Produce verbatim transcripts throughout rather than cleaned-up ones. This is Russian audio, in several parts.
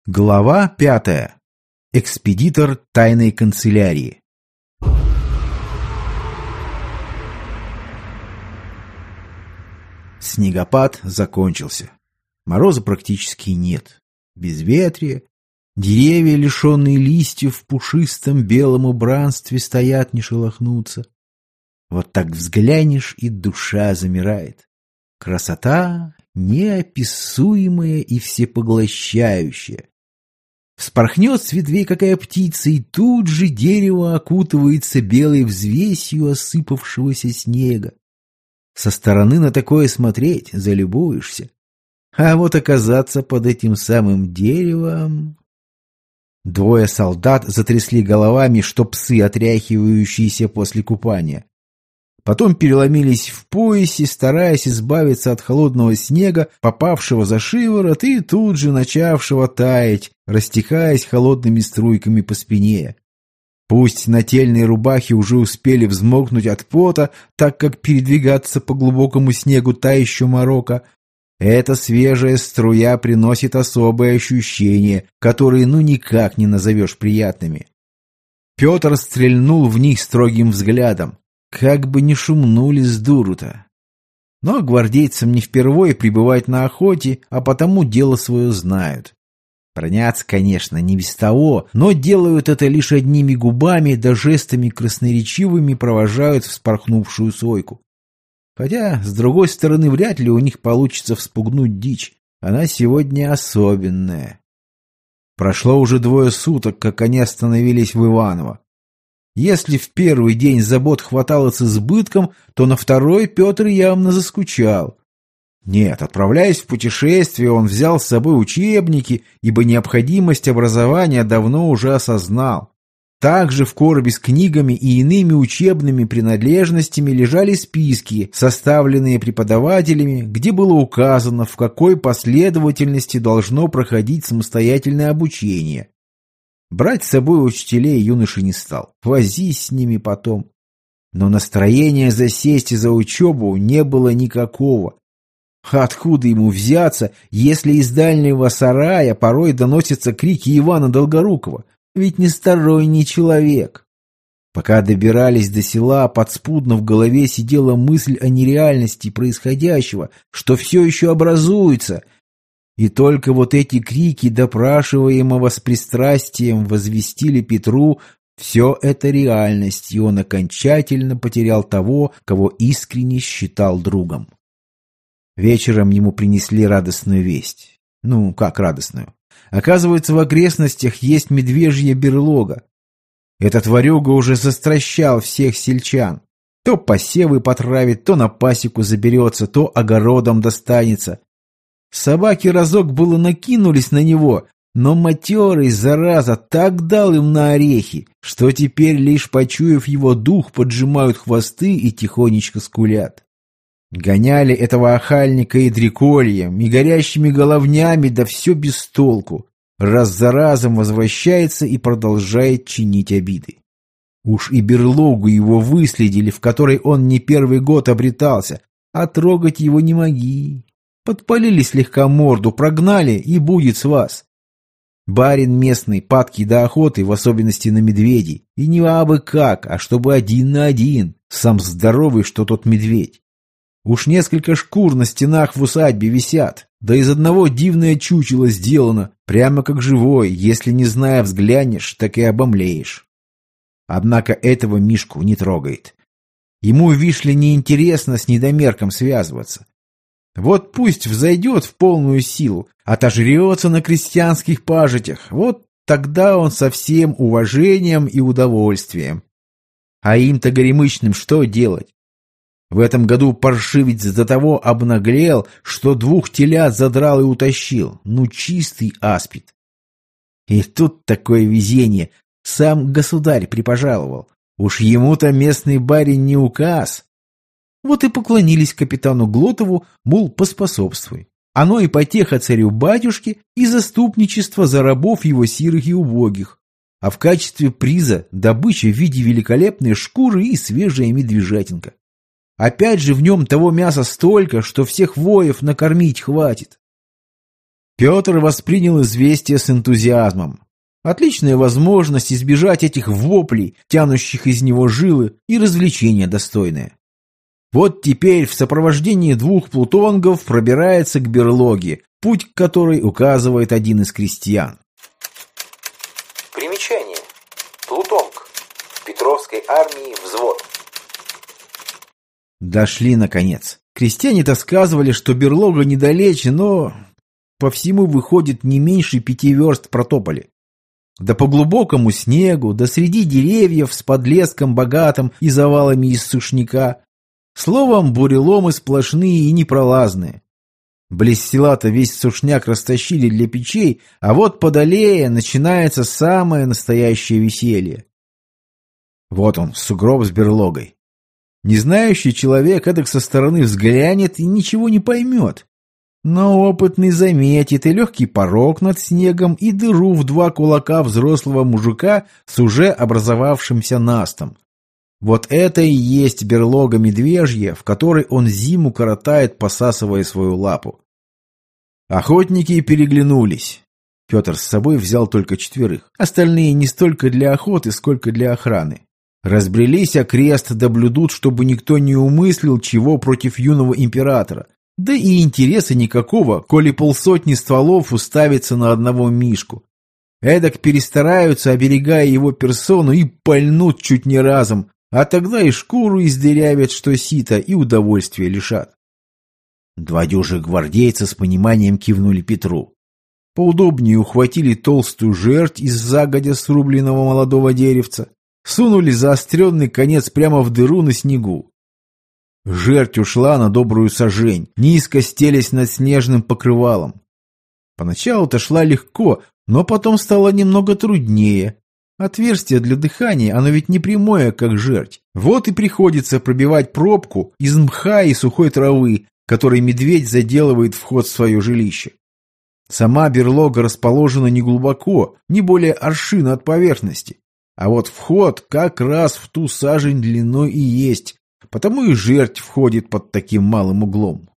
Глава пятая. Экспедитор тайной канцелярии. Снегопад закончился. Мороза практически нет. Безветрие. Деревья, лишенные листьев, в пушистом белом убранстве стоят, не шелохнутся. Вот так взглянешь, и душа замирает. Красота неописуемая и всепоглощающая. Вспорхнет с ветвей какая птица, и тут же дерево окутывается белой взвесью осыпавшегося снега. Со стороны на такое смотреть залюбуешься. А вот оказаться под этим самым деревом... Двое солдат затрясли головами, что псы, отряхивающиеся после купания. Потом переломились в поясе, стараясь избавиться от холодного снега, попавшего за шиворот и тут же начавшего таять, растекаясь холодными струйками по спине. Пусть нательные рубахи уже успели взмокнуть от пота, так как передвигаться по глубокому снегу та еще морока, эта свежая струя приносит особые ощущения, которые ну никак не назовешь приятными. Петр стрельнул в них строгим взглядом. Как бы не шумнули с дуру-то. Но гвардейцам не впервые пребывать на охоте, а потому дело свое знают. Бронятся, конечно, не без того, но делают это лишь одними губами, да жестами красноречивыми провожают вспорхнувшую сойку. Хотя, с другой стороны, вряд ли у них получится вспугнуть дичь. Она сегодня особенная. Прошло уже двое суток, как они остановились в Иваново. Если в первый день забот хватало с избытком, то на второй Петр явно заскучал. Нет, отправляясь в путешествие, он взял с собой учебники, ибо необходимость образования давно уже осознал. Также в коробе с книгами и иными учебными принадлежностями лежали списки, составленные преподавателями, где было указано, в какой последовательности должно проходить самостоятельное обучение. Брать с собой учителей юноша не стал, возись с ними потом. Но настроения засесть и за учебу не было никакого. Откуда ему взяться, если из дальнего сарая порой доносятся крики Ивана Долгорукова? Ведь не сторонний человек. Пока добирались до села, подспудно в голове сидела мысль о нереальности происходящего, что все еще образуется. И только вот эти крики допрашиваемого с пристрастием возвестили Петру: все это реальность, и он окончательно потерял того, кого искренне считал другом. Вечером ему принесли радостную весть. Ну, как радостную? Оказывается, в окрестностях есть медвежья берлога. Этот ворюга уже застращал всех сельчан. То посевы потравит, то на пасеку заберется, то огородом достанется. Собаки разок было накинулись на него, но матерый, зараза, так дал им на орехи, что теперь, лишь почуяв его дух, поджимают хвосты и тихонечко скулят. Гоняли этого охальника и дрекольем, и горящими головнями, да все без толку. Раз за разом возвращается и продолжает чинить обиды. Уж и берлогу его выследили, в которой он не первый год обретался, а трогать его не моги. Подпалили слегка морду, прогнали, и будет с вас. Барин местный, падкий до охоты, в особенности на медведей, и не абы как, а чтобы один на один, сам здоровый, что тот медведь. Уж несколько шкур на стенах в усадьбе висят, да из одного дивное чучело сделано, прямо как живой, если не зная взглянешь, так и обомлеешь. Однако этого Мишку не трогает. Ему, вишь ли, неинтересно с недомерком связываться. Вот пусть взойдет в полную силу, отожрется на крестьянских пажитях, вот тогда он со всем уважением и удовольствием. А им-то горемычным что делать? В этом году паршивец до того обнаглел, что двух телят задрал и утащил. Ну, чистый аспид. И тут такое везение. Сам государь припожаловал. Уж ему-то местный барин не указ. Вот и поклонились капитану Глотову, мол, поспособствуй. Оно и потеха царю-батюшке, и заступничество за рабов его сирых и убогих. А в качестве приза добыча в виде великолепной шкуры и свежая медвежатинка. Опять же в нем того мяса столько, что всех воев накормить хватит. Петр воспринял известие с энтузиазмом. Отличная возможность избежать этих воплей, тянущих из него жилы, и развлечение достойное. Вот теперь в сопровождении двух плутонгов пробирается к берлоге, путь к которой указывает один из крестьян. Примечание. Плутонг. В Петровской армии взвод. Дошли, наконец. Крестьяне-то сказывали, что берлога недалече, но по всему выходит не меньше пяти верст протопали. Да по глубокому снегу, да среди деревьев с подлеском богатым и завалами из сушняка. Словом, буреломы сплошные и непролазные. Близ села-то весь сушняк растащили для печей, а вот подалее начинается самое настоящее веселье. Вот он, сугроб с берлогой. Незнающий человек эдак со стороны взглянет и ничего не поймет. Но опытный заметит и легкий порог над снегом, и дыру в два кулака взрослого мужика с уже образовавшимся настом. Вот это и есть берлога медвежья, в которой он зиму коротает, посасывая свою лапу. Охотники переглянулись. Петр с собой взял только четверых. Остальные не столько для охоты, сколько для охраны. Разбрелись окрест, да блюдут, чтобы никто не умыслил чего против юного императора. Да и интереса никакого, коли полсотни стволов уставится на одного мишку. Эдак перестараются, оберегая его персону, и пальнут чуть не разом, а тогда и шкуру издырявят, что сито, и удовольствия лишат. Два дюжих гвардейца с пониманием кивнули Петру. Поудобнее ухватили толстую жерть из загодя срубленного молодого деревца, сунули заостренный конец прямо в дыру на снегу. Жерть ушла на добрую сажень, низко стелясь над снежным покрывалом. Поначалу-то шла легко, но потом стало немного труднее. Отверстие для дыхания, оно ведь не прямое, как жерть. Вот и приходится пробивать пробку из мха и сухой травы, которой медведь заделывает вход в свое жилище. Сама берлога расположена неглубоко, не более аршина от поверхности. А вот вход как раз в ту сажень длиной и есть, потому и жерть входит под таким малым углом.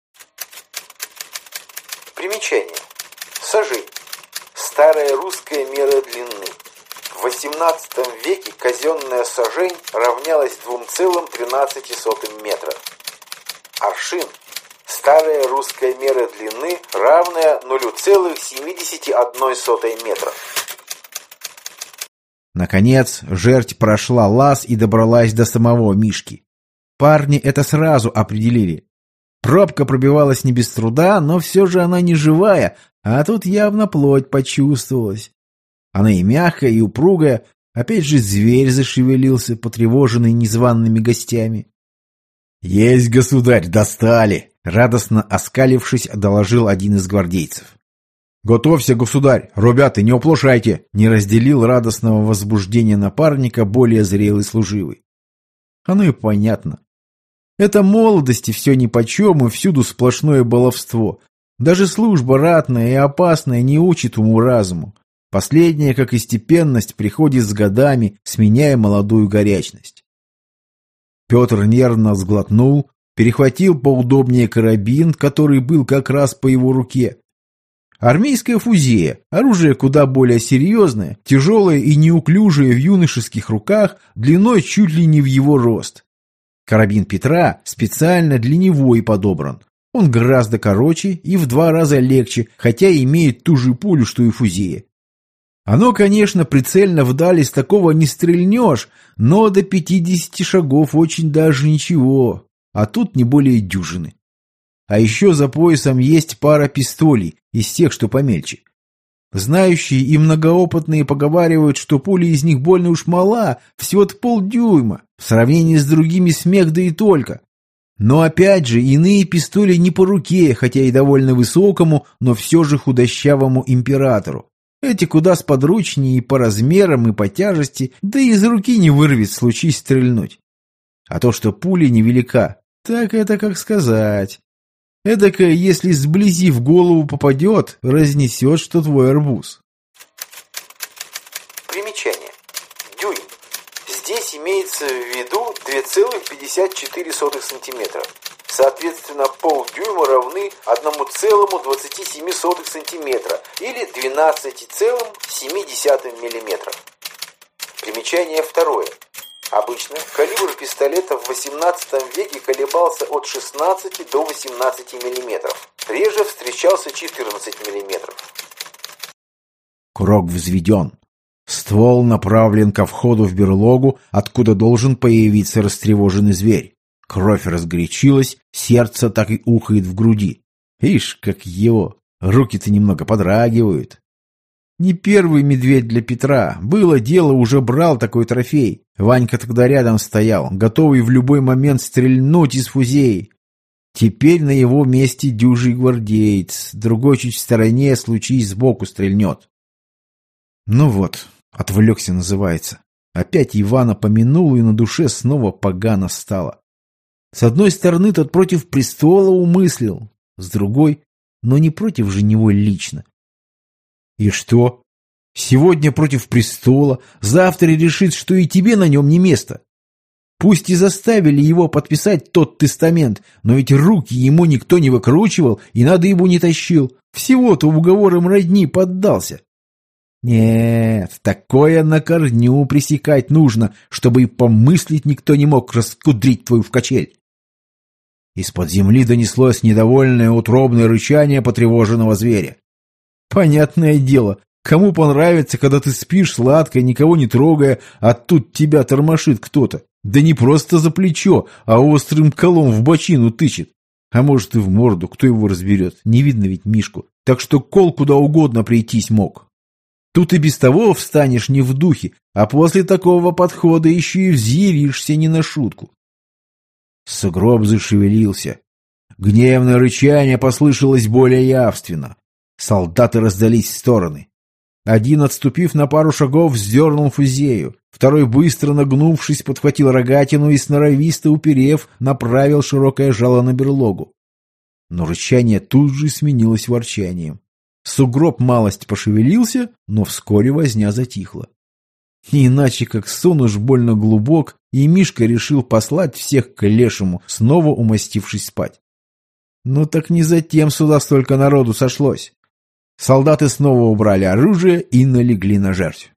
Примечание. Сажень. Старая русская мера длины. В восемнадцатом веке казенная сажень равнялась двум целым тринадцати сотым метра. Аршин. Старая русская мера длины, равная ноль целых семьдесят одна сотая метра. Наконец, жерть прошла лаз и добралась до самого Мишки. Парни это сразу определили. Пробка пробивалась не без труда, но все же она не живая, а тут явно плоть почувствовалась. Она и мягкая, и упругая, опять же зверь зашевелился, потревоженный незваными гостями. «Есть, государь, достали!» — радостно оскалившись, доложил один из гвардейцев. «Готовься, государь! Ребята, не оплошайте!» — не разделил радостного возбуждения напарника более зрелый служивый. Оно и понятно. Это молодости все нипочем и всюду сплошное баловство. Даже служба ратная и опасная не учит уму-разуму. Последняя, как и степенность, приходит с годами, сменяя молодую горячность. Петр нервно сглотнул, перехватил поудобнее карабин, который был как раз по его руке. Армейская фузея, оружие куда более серьезное, тяжелое и неуклюжее в юношеских руках, длиной чуть ли не в его рост. Карабин Петра специально для него и подобран. Он гораздо короче и в два раза легче, хотя имеет ту же пулю, что и фузея. Оно, конечно, прицельно вдали с такого не стрельнешь, но до пятидесяти шагов очень даже ничего, а тут не более дюжины. А еще за поясом есть пара пистолей из тех, что помельче. Знающие и многоопытные поговаривают, что пуля из них больно уж мала, всего-то полдюйма, в сравнении с другими смех да и только. Но опять же, иные пистоли не по руке, хотя и довольно высокому, но все же худощавому императору. Эти куда сподручнее и по размерам, и по тяжести, да и из руки не вырвет, случись стрельнуть. А то, что пуля невелика, так это как сказать. Эдакое, если сблизи в голову попадет, разнесет, что твой арбуз. Примечание. Дюйм. Здесь имеется в виду две целых пятьдесят четыре сотых сантиметра. соответственно, полдюйма равны одна целая двадцать семь сотых сантиметра или двенадцать целых семь десятых миллиметра. Примечание второе. Обычно калибр пистолета в восемнадцатом веке колебался от шестнадцати до восемнадцати миллиметров. Реже встречался четырнадцать миллиметров. Курок взведен. Ствол направлен ко входу в берлогу, откуда должен появиться растревоженный зверь. Кровь разгорячилась, сердце так и ухает в груди. Ишь, как его! Руки-то немного подрагивают. Не первый медведь для Петра. Было дело, уже брал такой трофей. Ванька тогда рядом стоял, готовый в любой момент стрельнуть из фузеи. Теперь на его месте дюжий гвардеец. Другой чуть в стороне, случись сбоку, стрельнет. Ну вот, отвлекся называется. Опять Ивана помянул, и на душе снова погано стало. С одной стороны, тот против престола умыслил, с другой, но не против же него лично. И что? Сегодня против престола, завтра решит, что и тебе на нем не место. Пусть и заставили его подписать тот тестамент, но ведь руки ему никто не выкручивал и надо ему не тащил. Всего-то уговором родни поддался. Нет, такое на корню пресекать нужно, чтобы и помыслить никто не мог раскудрить твою в качель. Из-под земли донеслось недовольное утробное рычание потревоженного зверя. Понятное дело, кому понравится, когда ты спишь сладко, никого не трогая, а тут тебя тормошит кто-то. Да не просто за плечо, а острым колом в бочину тычет. А может и в морду, кто его разберет, не видно ведь Мишку. Так что кол куда угодно прийтись мог. Тут и без того встанешь не в духе, а после такого подхода еще и взъяришься не на шутку. Сугроб зашевелился. Гневное рычание послышалось более явственно. Солдаты раздались в стороны. Один, отступив на пару шагов, вздернул фузею. Второй, быстро нагнувшись, подхватил рогатину и, сноровисто уперев, направил широкое жало на берлогу. Но рычание тут же сменилось ворчанием. Сугроб малость пошевелился, но вскоре возня затихла. Не иначе, как сон уж больно глубок, и Мишка решил послать всех к лешему, снова умастившись спать. Ну так не затем сюда столько народу сошлось. Солдаты снова убрали оружие и налегли на жертву.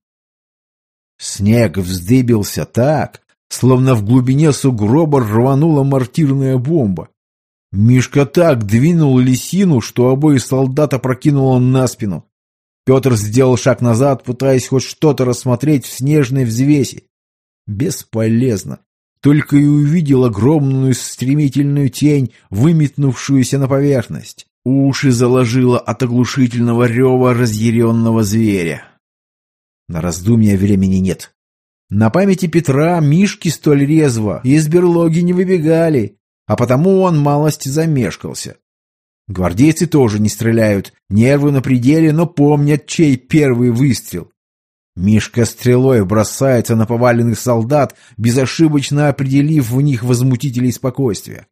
Снег вздыбился так, словно в глубине сугроба рванула мортирная бомба. Мишка так двинул лисину, что обоих солдат опрокинуло на спину. Петр сделал шаг назад, пытаясь хоть что-то рассмотреть в снежной взвеси. Бесполезно. Только и увидел огромную стремительную тень, выметнувшуюся на поверхность. Уши заложило от оглушительного рева разъяренного зверя. На раздумья времени нет. На памяти Петра мишки столь резво из берлоги не выбегали, а потому он малость замешкался. Гвардейцы тоже не стреляют, нервы на пределе, но помнят, чей первый выстрел. Мишка стрелой бросается на поваленных солдат, безошибочно определив в них возмутителей спокойствия.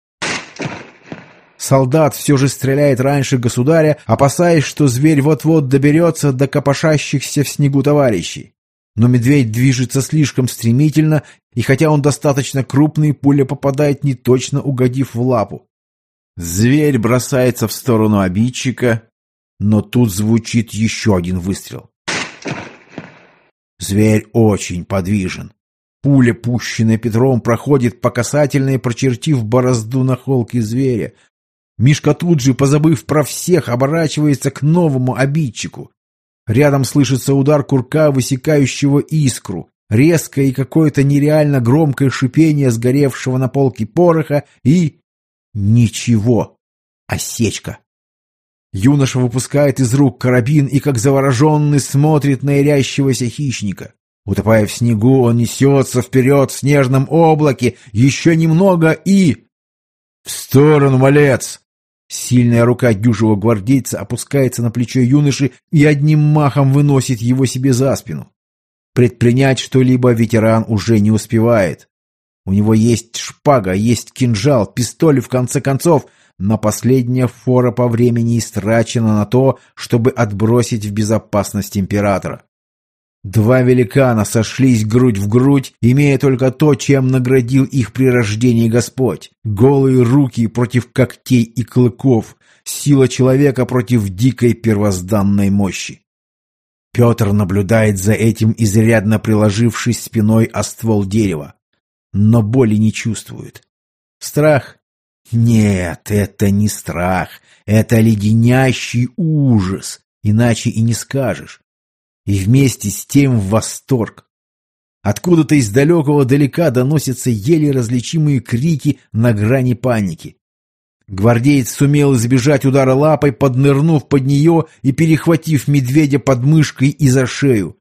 Солдат все же стреляет раньше государя, опасаясь, что зверь вот-вот доберется до копошащихся в снегу товарищей. Но медведь движется слишком стремительно, и хотя он достаточно крупный, пуля попадает неточно, угодив в лапу. Зверь бросается в сторону обидчика, но тут звучит еще один выстрел. Зверь очень подвижен. Пуля, пущенная Петром, проходит по касательной, прочертив борозду на холке зверя. Мишка тут же, позабыв про всех, оборачивается к новому обидчику. Рядом слышится удар курка, высекающего искру, резкое и какое-то нереально громкое шипение сгоревшего на полке пороха и... ничего. Осечка. Юноша выпускает из рук карабин и, как завороженный, смотрит на ярящегося хищника. Утопая в снегу, он несется вперед в снежном облаке, еще немного и... В сторону, малец! Сильная рука дюжего гвардейца опускается на плечо юноши и одним махом выносит его себе за спину. Предпринять что-либо ветеран уже не успевает. У него есть шпага, есть кинжал, пистоль, в конце концов, но последняя фора по времени истрачена на то, чтобы отбросить в безопасность императора. Два великана сошлись грудь в грудь, имея только то, чем наградил их при рождении Господь. Голые руки против когтей и клыков, сила человека против дикой первозданной мощи. Петр наблюдает за этим, изрядно приложившись спиной о ствол дерева, но боли не чувствует. Страх? Нет, это не страх, это леденящий ужас, иначе и не скажешь. И вместе с тем восторг. Откуда-то из далекого далека доносятся еле различимые крики на грани паники. Гвардеец сумел избежать удара лапой, поднырнув под нее и перехватив медведя под мышкой и за шею.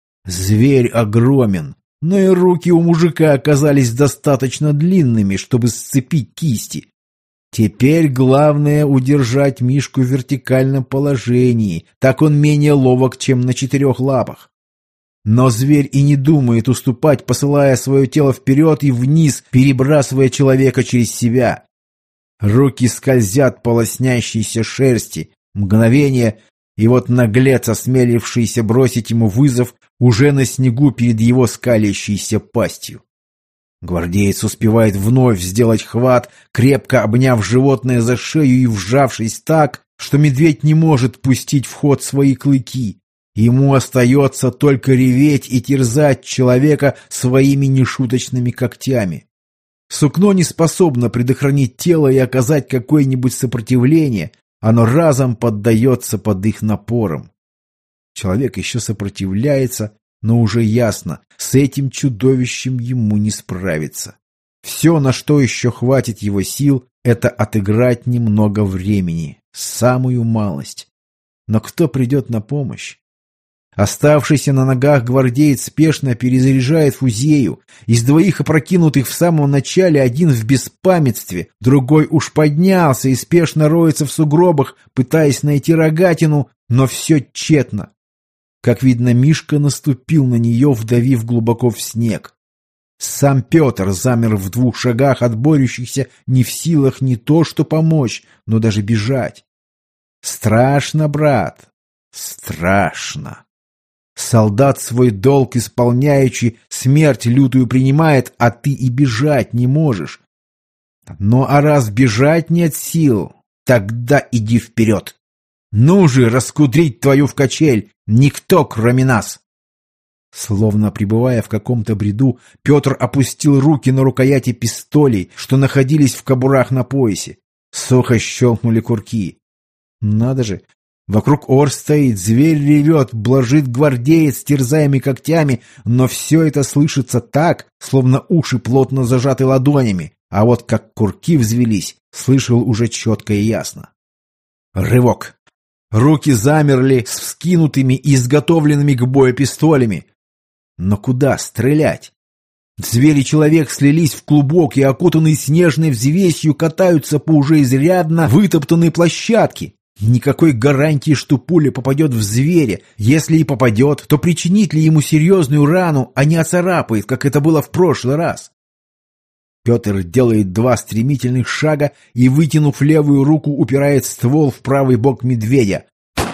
Зверь огромен, но и руки у мужика оказались достаточно длинными, чтобы сцепить кисти. Теперь главное удержать Мишку в вертикальном положении, так он менее ловок, чем на четырех лапах. Но зверь и не думает уступать, посылая свое тело вперед и вниз, перебрасывая человека через себя. Руки скользят по лоснящейся шерсти. Мгновение, и вот наглец, осмелившийся бросить ему вызов, уже на снегу перед его скалящейся пастью. Гвардеец успевает вновь сделать хват, крепко обняв животное за шею и вжавшись так, что медведь не может пустить в ход свои клыки. Ему остается только реветь и терзать человека своими нешуточными когтями. Сукно не способно предохранить тело и оказать какое-нибудь сопротивление, оно разом поддается под их напором. Человек еще сопротивляется, но уже ясно, с этим чудовищем ему не справиться. Все, на что еще хватит его сил, это отыграть немного времени, самую малость. Но кто придет на помощь? Оставшийся на ногах гвардеец спешно перезаряжает фузею. Из двоих опрокинутых в самом начале один в беспамятстве, другой уж поднялся и спешно роется в сугробах, пытаясь найти рогатину, но все тщетно. Как видно, Мишка наступил на нее, вдавив глубоко в снег. Сам Петр замер в двух шагах от борющихся, не в силах не то что помочь, но даже бежать. Страшно, брат, страшно. Солдат свой долг исполняющий, смерть лютую принимает, а ты и бежать не можешь. Ну а раз бежать нет сил, тогда иди вперед. Ну же, раскудрить твою в качель, никто кроме нас. Словно пребывая в каком-то бреду, Петр опустил руки на рукояти пистолей, что находились в кобурах на поясе. Сухо щелкнули курки. Надо же, вокруг ор стоит, зверь ревет, блажит гвардеец, терзаемый когтями, но все это слышится так, словно уши плотно зажаты ладонями, а вот как курки взвелись, слышал уже четко и ясно. Рывок. Руки замерли с вскинутыми и изготовленными к бою пистолями. Но куда стрелять? Зверь и человек слились в клубок и, окутанные снежной взвесью, катаются по уже изрядно вытоптанной площадке. Никакой гарантии, что пуля попадет в зверя. Если и попадет, то причинит ли ему серьезную рану, а не оцарапает, как это было в прошлый раз? Петр делает два стремительных шага и, вытянув левую руку, упирает ствол в правый бок медведя.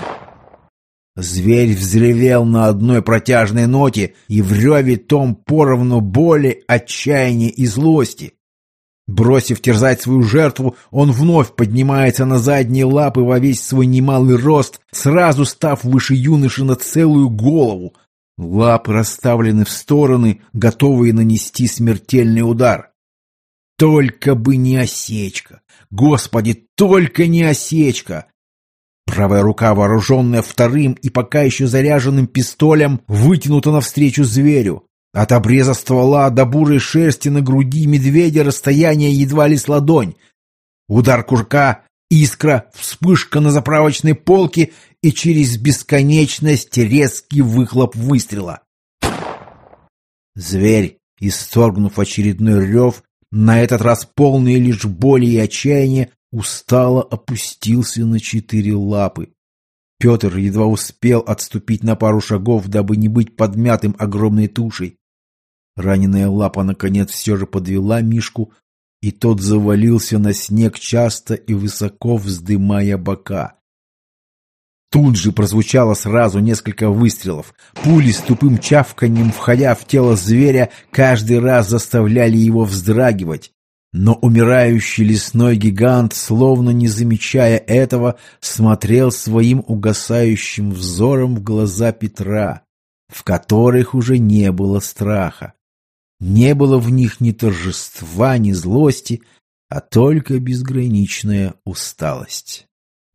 Зверь взревел на одной протяжной ноте, и в реве том поровну боли, отчаяния и злости. Бросив терзать свою жертву, он вновь поднимается на задние лапы во весь свой немалый рост, сразу став выше юноши на целую голову. Лапы расставлены в стороны, готовые нанести смертельный удар. Только бы не осечка! Господи, только не осечка! Правая рука, вооруженная вторым и пока еще заряженным пистолем, вытянута навстречу зверю. От обреза ствола до бурой шерсти на груди медведя расстояние едва ли с ладонь. Удар курка, искра, вспышка на заправочной полке и через бесконечность резкий выхлоп выстрела. Зверь, исторгнув очередной рев, на этот раз полный лишь боли и отчаяния, устало опустился на четыре лапы. Петр едва успел отступить на пару шагов, дабы не быть подмятым огромной тушей. Раненая лапа, наконец, все же подвела Мишку, и тот завалился на снег, часто и высоко вздымая бока. Тут же прозвучало сразу несколько выстрелов. Пули с тупым чавканьем, входя в тело зверя, каждый раз заставляли его вздрагивать. Но умирающий лесной гигант, словно не замечая этого, смотрел своим угасающим взором в глаза Петра, в которых уже не было страха. Не было в них ни торжества, ни злости, а только безграничная усталость.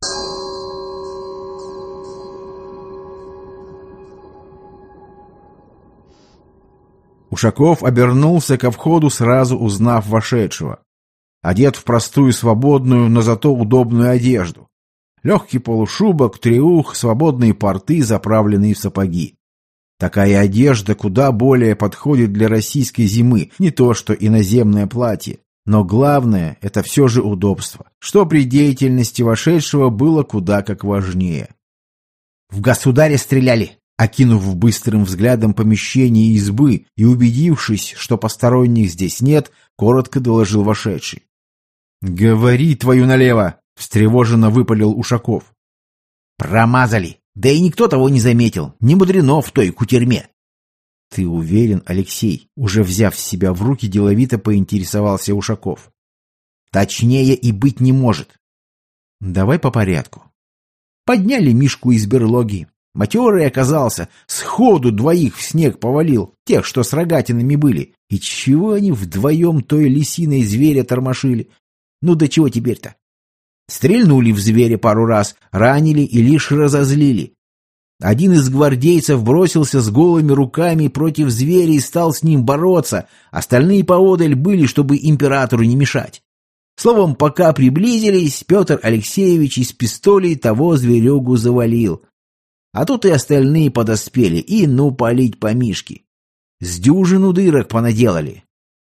Ушаков обернулся ко входу, сразу узнав вошедшего. Одет в простую, свободную, но зато удобную одежду. Легкий полушубок, треух, свободные порты, заправленные в сапоги. Такая одежда куда более подходит для российской зимы, не то что иноземное платье. Но главное – это все же удобство, что при деятельности вошедшего было куда как важнее. «В государя стреляли!» Окинув быстрым взглядом помещение избы и убедившись, что посторонних здесь нет, коротко доложил вошедший. «Говори твою налево!» — встревоженно выпалил Ушаков. «Промазали! Да и никто того не заметил! Не мудрено в той кутерьме!» «Ты уверен, Алексей?» — уже взяв себя в руки, деловито поинтересовался Ушаков. «Точнее и быть не может!» «Давай по порядку. Подняли Мишку из берлоги. Матерый оказался, сходу двоих в снег повалил, тех, что с рогатинами были. И чего они вдвоем той лисиной зверя тормошили? Ну да чего теперь-то? Стрельнули в зверя пару раз, ранили и лишь разозлили. Один из гвардейцев бросился с голыми руками против зверя и стал с ним бороться, остальные поодаль были, чтобы императору не мешать. Словом, пока приблизились, Петр Алексеевич из пистолей того зверюгу завалил. А тут и остальные подоспели, и ну палить по Мишке. С дюжину дырок понаделали.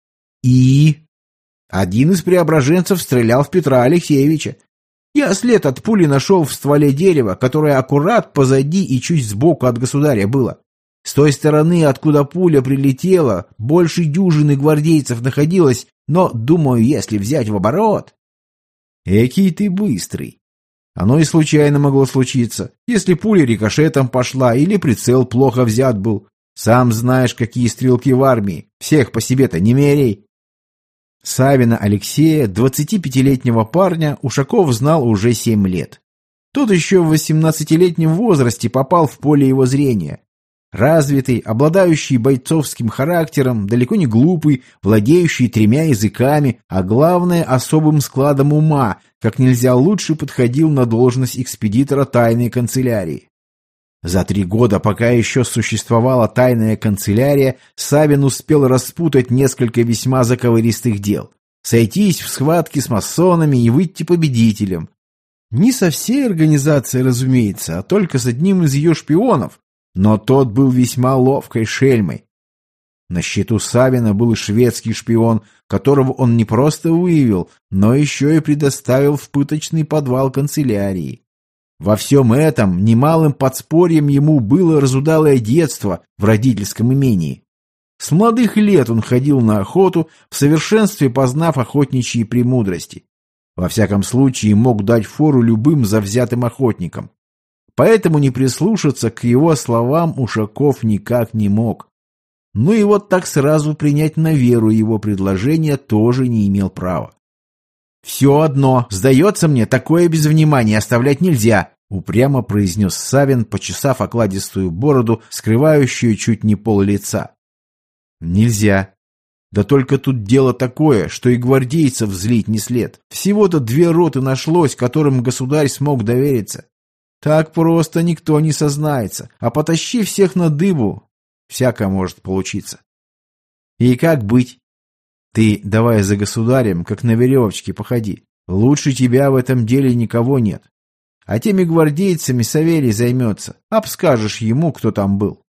И... Один из преображенцев стрелял в Петра Алексеевича. Я след от пули нашел в стволе дерева, которое аккурат позади и чуть сбоку от государя было. С той стороны, откуда пуля прилетела, больше дюжины гвардейцев находилось, но, думаю, если взять в оборот... Экий ты быстрый. Оно и случайно могло случиться, если пуля рикошетом пошла или прицел плохо взят был. Сам знаешь, какие стрелки в армии, всех по себе-то не мерей. Савина Алексея, двадцатипятилетнего парня, Ушаков знал уже семь лет. Тот еще в восемнадцатилетнем возрасте попал в поле его зрения. Развитый, обладающий бойцовским характером, далеко не глупый, владеющий тремя языками, а главное особым складом ума, как нельзя лучше подходил на должность экспедитора тайной канцелярии. За три года, пока еще существовала тайная канцелярия, Савин успел распутать несколько весьма заковыристых дел, сойтись в схватке с масонами и выйти победителем. Не со всей организацией, разумеется, а только с одним из ее шпионов, но тот был весьма ловкой шельмой. На счету Савина был шведский шпион, которого он не просто выявил, но еще и предоставил в пыточный подвал канцелярии. Во всем этом немалым подспорьем ему было разудалое детство в родительском имении. С молодых лет он ходил на охоту, в совершенстве познав охотничьи премудрости. Во всяком случае, мог дать фору любым завзятым охотникам. Поэтому не прислушаться к его словам Ушаков никак не мог. Ну и вот так сразу принять на веру его предложение тоже не имел права. «Все одно, сдается мне, такое без внимания оставлять нельзя», упрямо произнес Савин, почесав окладистую бороду, скрывающую чуть не пол лица. «Нельзя. Да только тут дело такое, что и гвардейцев злить не след. Всего-то две роты нашлось, которым государь смог довериться. Так просто никто не сознается, а потащи всех на дыбу, всякое может получиться. И как быть? Ты давай за государем, как на веревочке, походи. Лучше тебя в этом деле никого нет. А теми гвардейцами Савелий займется. Обскажешь ему, кто там был».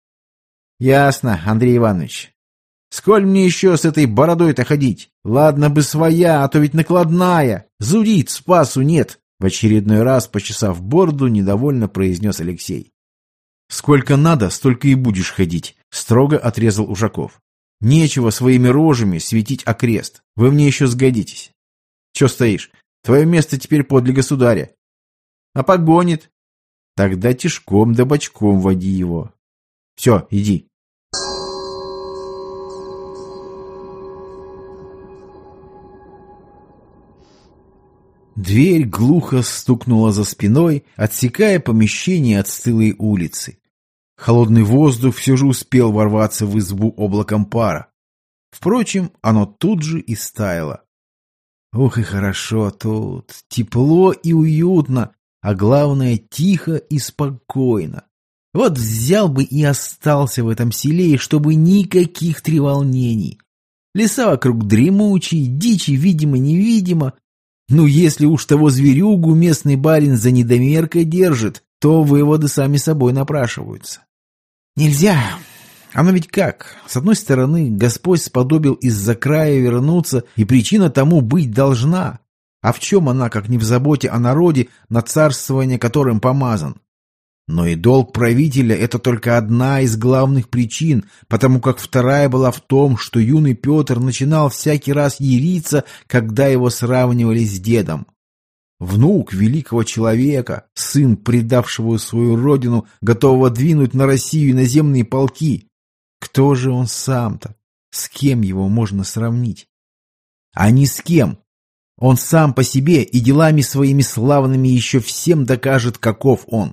«Ясно, Андрей Иванович. Сколь мне еще с этой бородой-то ходить? Ладно бы своя, а то ведь накладная. Зудить спасу нет», — в очередной раз, почесав бороду, недовольно произнес Алексей. «Сколько надо, столько и будешь ходить», — строго отрезал Ушаков. «Нечего своими рожами светить окрест. Вы мне еще сгодитесь. Че стоишь? Твое место теперь подле государя. А погонит. Тогда тишком да бочком води его. Все, иди. Дверь глухо стукнула за спиной, отсекая помещение от стылой улицы. Холодный воздух все же успел ворваться в избу облаком пара. Впрочем, оно тут же и стаяло. Ох и хорошо тут, тепло и уютно, а главное, тихо и спокойно. Вот взял бы и остался в этом селе, чтобы никаких треволнений. Леса вокруг дремучие, дичи видимо-невидимо. Ну, если уж того зверюгу местный барин за недомеркой держит, то выводы сами собой напрашиваются. Нельзя. Оно ведь как? С одной стороны, Господь сподобил из-за края вернуться, и причина тому быть должна. А в чем она, как не в заботе о народе, на царствование которым помазан? Но и долг правителя — это только одна из главных причин, потому как вторая была в том, что юный Петр начинал всякий раз яриться, когда его сравнивали с дедом. Внук великого человека, сын, предавшего свою родину, готового двинуть на Россию иноземные полки. Кто же он сам-то? С кем его можно сравнить? А ни с кем. Он сам по себе и делами своими славными еще всем докажет, каков он.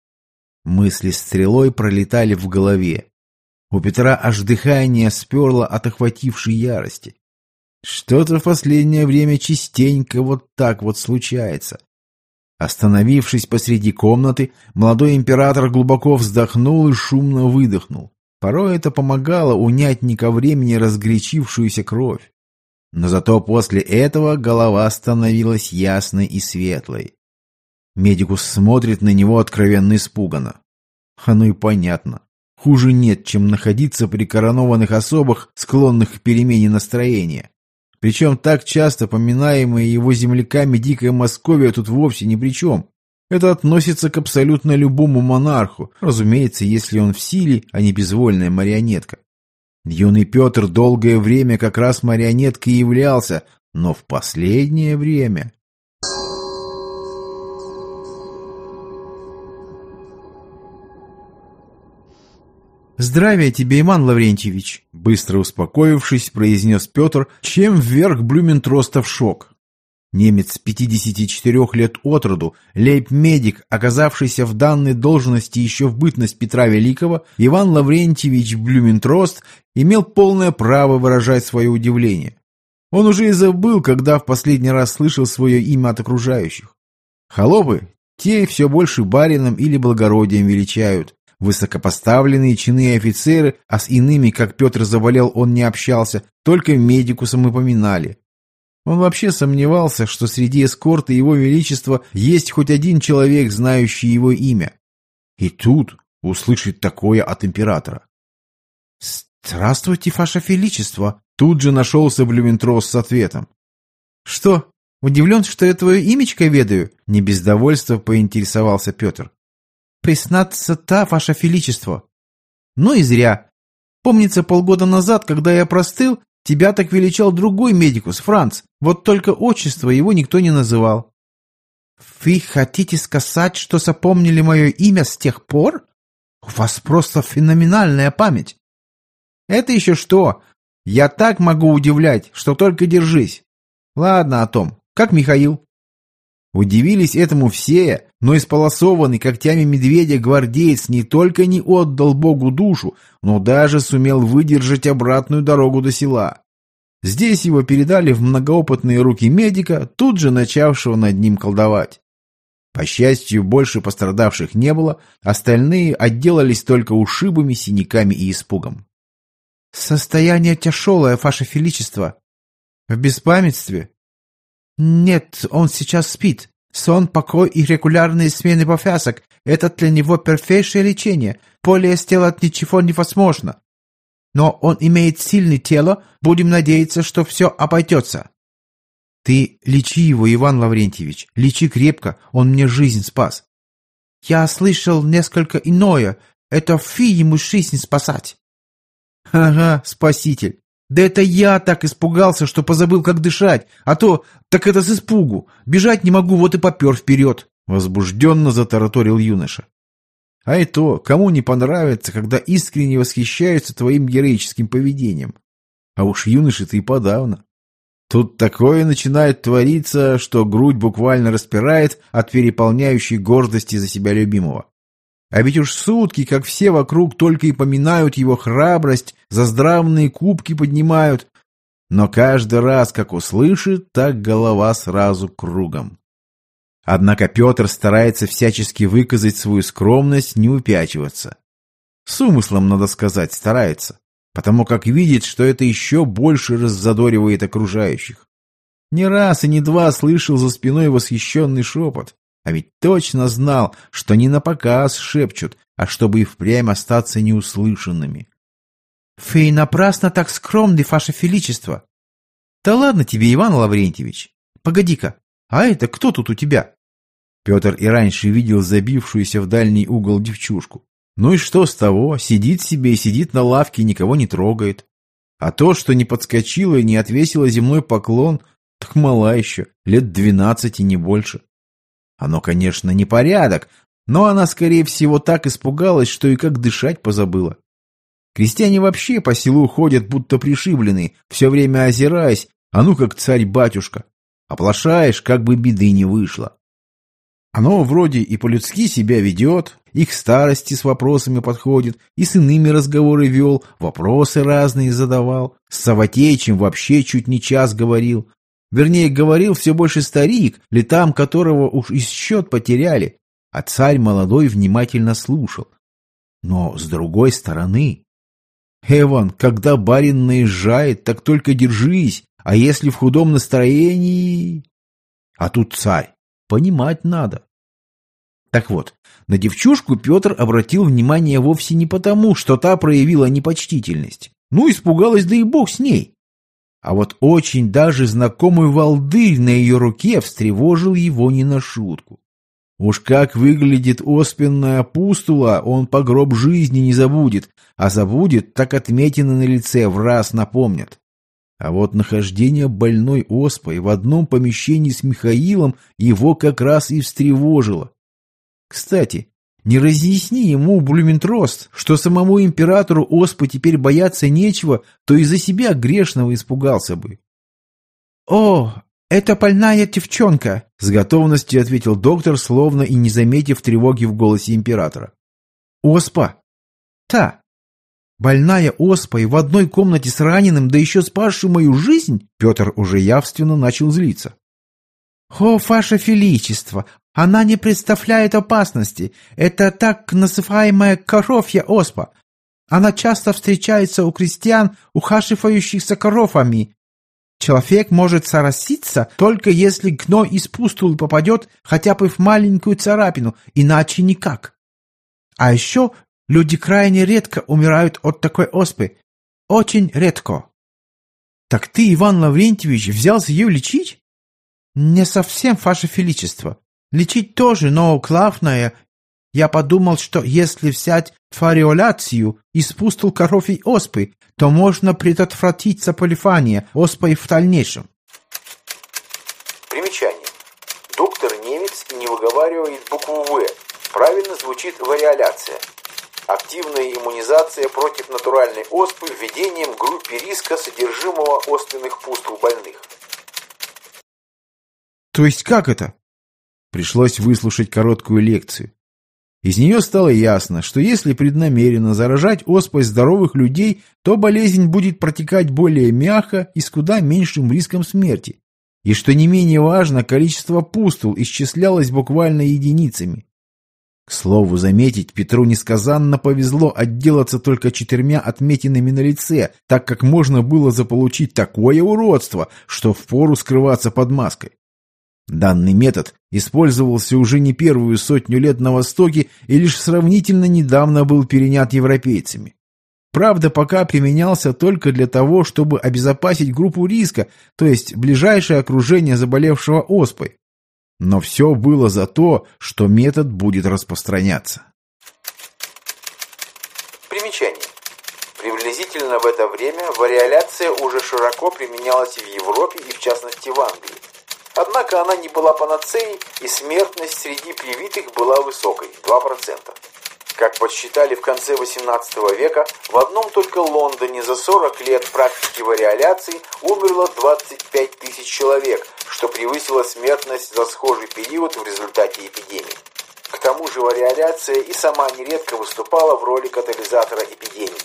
Мысли стрелой пролетали в голове. У Петра аж дыхание сперло от охватившей ярости. Что-то в последнее время частенько вот так вот случается. Остановившись посреди комнаты, молодой император глубоко вздохнул и шумно выдохнул. Порой это помогало унять не ко времени разгорячившуюся кровь. Но зато после этого голова становилась ясной и светлой. Медикус смотрит на него откровенно испуганно. Оно и понятно. Хуже нет, чем находиться при коронованных особах, склонных к перемене настроения. Причем так часто поминаемая его земляками Дикая Московия тут вовсе ни при чем. Это относится к абсолютно любому монарху, разумеется, если он в силе, а не безвольная марионетка. Юный Петр долгое время как раз марионеткой и являлся, но в последнее время... «Здравия тебе, Иван Лаврентьевич!» — быстро успокоившись, произнес Петр, чем вверг Блюментроста в шок. Немец пятидесяти четырёх лет от роду, лейб-медик, оказавшийся в данной должности еще в бытность Петра Великого, Иван Лаврентьевич Блюментрост имел полное право выражать свое удивление. Он уже и забыл, когда в последний раз слышал свое имя от окружающих. Холопы, те все больше барином или благородием величают. Высокопоставленные чины и офицеры, а с иными, как Петр заболел, он не общался, только медикусом и поминали. Он вообще сомневался, что среди эскорта Его Величества есть хоть один человек, знающий его имя. И тут услышать такое от императора. «Здравствуйте, Ваше Величество!» Тут же нашелся Блюментрост с ответом. «Что, удивлен, что я твое имечко ведаю?» Не без довольства поинтересовался Петр. «Признаться та, Ваше Величество». «Ну и зря. Помнится, полгода назад, когда я простыл, тебя так величал другой медикус, Франц, вот только отчество его никто не называл». «Вы хотите сказать, что запомнили мое имя с тех пор? У вас просто феноменальная память». «Это еще что? Я так могу удивлять, что только держись. Ладно о том. Как Михаил?» Удивились этому все, но исполосованный когтями медведя гвардеец не только не отдал Богу душу, но даже сумел выдержать обратную дорогу до села. Здесь его передали в многоопытные руки медика, тут же начавшего над ним колдовать. По счастью, больше пострадавших не было, остальные отделались только ушибами, синяками и испугом. «Состояние тяжелое, Ваше Величество». «В беспамятстве?» «Нет, он сейчас спит. Сон, покой и регулярные смены повязок – это для него перфейшее лечение. Более сделать ничего невозможно. Но он имеет сильное тело, будем надеяться, что все обойдется». «Ты лечи его, Иван Лаврентьевич, лечи крепко, он мне жизнь спас». «Я слышал несколько иное. Это фи ему жизнь спасать». «Ага, спаситель. Да это я так испугался, что позабыл, как дышать, а то, так это с испугу. Бежать не могу, вот и попер вперед», — возбужденно затараторил юноша. А и то, кому не понравится, когда искренне восхищаются твоим героическим поведением. А уж юноши-то и подавно. Тут такое начинает твориться, что грудь буквально распирает от переполняющей гордости за себя любимого. А ведь уж сутки, как все вокруг только и поминают его храбрость, заздравные кубки поднимают. Но каждый раз, как услышит, так голова сразу кругом. Однако Петр старается всячески выказать свою скромность, не упячиваться. С умыслом, надо сказать, старается, потому как видит, что это еще больше раззадоривает окружающих. Не раз и не два слышал за спиной восхищенный шепот, а ведь точно знал, что не напоказ шепчут, а чтобы и впрямь остаться неуслышанными. — Вы напрасно так скромны, ваше величество. — Да ладно тебе, Иван Лаврентьевич. Погоди-ка, а это кто тут у тебя? Петр и раньше видел забившуюся в дальний угол девчушку. Ну и что с того? Сидит себе и сидит на лавке, никого не трогает. А то, что не подскочила и не отвесила земной поклон, так мала еще, лет двенадцати, не больше. Оно, конечно, не порядок, но она, скорее всего, так испугалась, что и как дышать позабыла. Крестьяне вообще по селу ходят, будто пришибленные, все время озираясь, а ну как царь-батюшка. Оплошаешь, как бы беды не вышло. Оно вроде и по-людски себя ведет, и к старости с вопросами подходит, и с иными разговоры вел, вопросы разные задавал, с Саватеичем вообще чуть не час говорил. Вернее, говорил все больше старик, летам которого уж и счет потеряли, а царь молодой внимательно слушал. Но с другой стороны... Эван, когда барин наезжает, так только держись, а если в худом настроении... А тут царь. Понимать надо. Так вот, на девчушку Петр обратил внимание вовсе не потому, что та проявила непочтительность. Ну, испугалась, да и бог с ней. А вот очень даже знакомый волдырь на ее руке встревожил его не на шутку. Уж как выглядит оспенная пустула, он по гроб жизни не забудет, а забудет, так отметины на лице враз напомнят. А вот нахождение больной оспой в одном помещении с Михаилом его как раз и встревожило. Кстати, не разъясни ему, Блюментрост, что самому императору оспы теперь бояться нечего, то из-за себя грешного испугался бы. — О, это больная девчонка! — с готовностью ответил доктор, словно и не заметив тревоги в голосе императора. — Оспа? — Та. Больная оспой в одной комнате с раненым, да еще спасшим мою жизнь? Петр уже явственно начал злиться. — О, ваше величество! Она не представляет опасности. Это так называемая коровья оспа. Она часто встречается у крестьян, ухаживающихся коровами. Человек может заразиться, только если гной из пустулы попадет хотя бы в маленькую царапину, иначе никак. А еще люди крайне редко умирают от такой оспы. Очень редко. Так ты, Иван Лаврентьевич, взялся ее лечить? Не совсем, ваше величество. Лечить тоже, но главное, я подумал, что если взять фариоляцию из пустул коровьей оспы, то можно предотвратить заболевание оспой в дальнейшем. Примечание. Доктор немец не выговаривает букву «В». Правильно звучит вариоляция. Активная иммунизация против натуральной оспы введением в группе риска содержимого оспенных пустул больных. То есть как это? Пришлось выслушать короткую лекцию. Из нее стало ясно, что если преднамеренно заражать оспой здоровых людей, то болезнь будет протекать более мягко и с куда меньшим риском смерти. И что не менее важно, количество пустул исчислялось буквально единицами. К слову заметить, Петру несказанно повезло отделаться только четырьмя отметинами на лице, так как можно было заполучить такое уродство, что впору скрываться под маской. Данный метод использовался уже не первую сотню лет на Востоке и лишь сравнительно недавно был перенят европейцами. Правда, пока применялся только для того, чтобы обезопасить группу риска, то есть ближайшее окружение заболевшего оспой. Но все было за то, что метод будет распространяться. Примечание. Приблизительно в это время вариоляция уже широко применялась в Европе и в частности в Англии. Однако она не была панацеей, и смертность среди привитых была высокой – два процента. Как подсчитали в конце восемнадцатого века, в одном только Лондоне за сорок лет практики вариоляции умерло двадцать пять тысяч человек, что превысило смертность за схожий период в результате эпидемии. К тому же вариоляция и сама нередко выступала в роли катализатора эпидемий.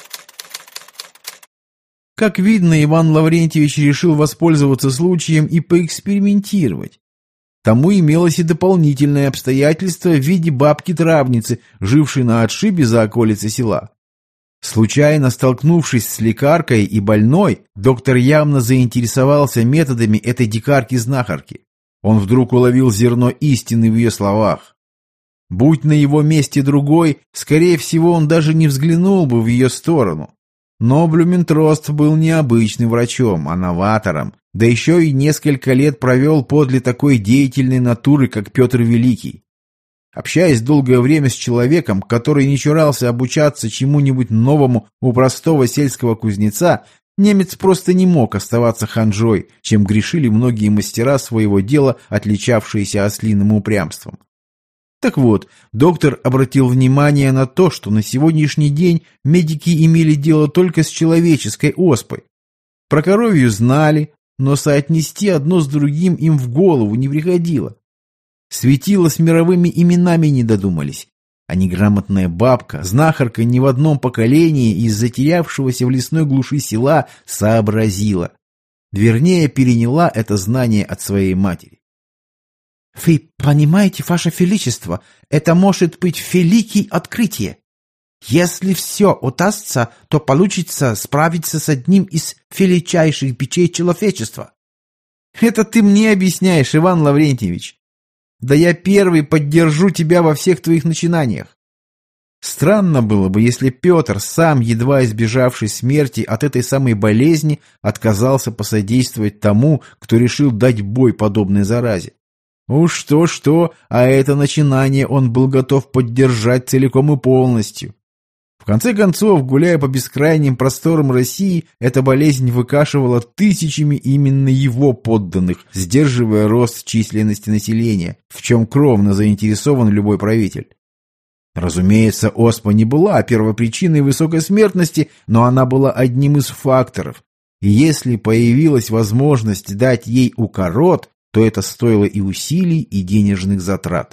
Как видно, Иван Лаврентьевич решил воспользоваться случаем и поэкспериментировать. Тому имелось и дополнительное обстоятельство в виде бабки-травницы, жившей на отшибе за околицей села. Случайно столкнувшись с лекаркой и больной, доктор явно заинтересовался методами этой дикарки-знахарки. Он вдруг уловил зерно истины в ее словах. Будь на его месте другой, скорее всего, он даже не взглянул бы в ее сторону. Но Блюментрост был не обычным врачом, а новатором, да еще и несколько лет провел подле такой деятельной натуры, как Петр Великий. Общаясь долгое время с человеком, который не чурался обучаться чему-нибудь новому у простого сельского кузнеца, немец просто не мог оставаться ханжой, чем грешили многие мастера своего дела, отличавшиеся ослиным упрямством. Так вот, доктор обратил внимание на то, что на сегодняшний день медики имели дело только с человеческой оспой. Про коровью знали, но соотнести одно с другим им в голову не приходило. Светило с мировыми именами не додумались, а неграмотная бабка, знахарка не в одном поколении из затерявшегося в лесной глуши села сообразила. Вернее, переняла это знание от своей матери. «Вы понимаете, Ваше Величество, это может быть великое открытие. Если все удастся, то получится справиться с одним из величайших бичей человечества». «Это ты мне объясняешь, Иван Лаврентьевич. Да я первый поддержу тебя во всех твоих начинаниях». Странно было бы, если Петр, сам едва избежавший смерти от этой самой болезни, отказался посодействовать тому, кто решил дать бой подобной заразе. Уж что-что, а это начинание он был готов поддержать целиком и полностью. В конце концов, гуляя по бескрайним просторам России, эта болезнь выкашивала тысячами именно его подданных, сдерживая рост численности населения, в чем кровно заинтересован любой правитель. Разумеется, оспа не была первопричиной высокой смертности, но она была одним из факторов. И если появилась возможность дать ей укорот, то это стоило и усилий, и денежных затрат.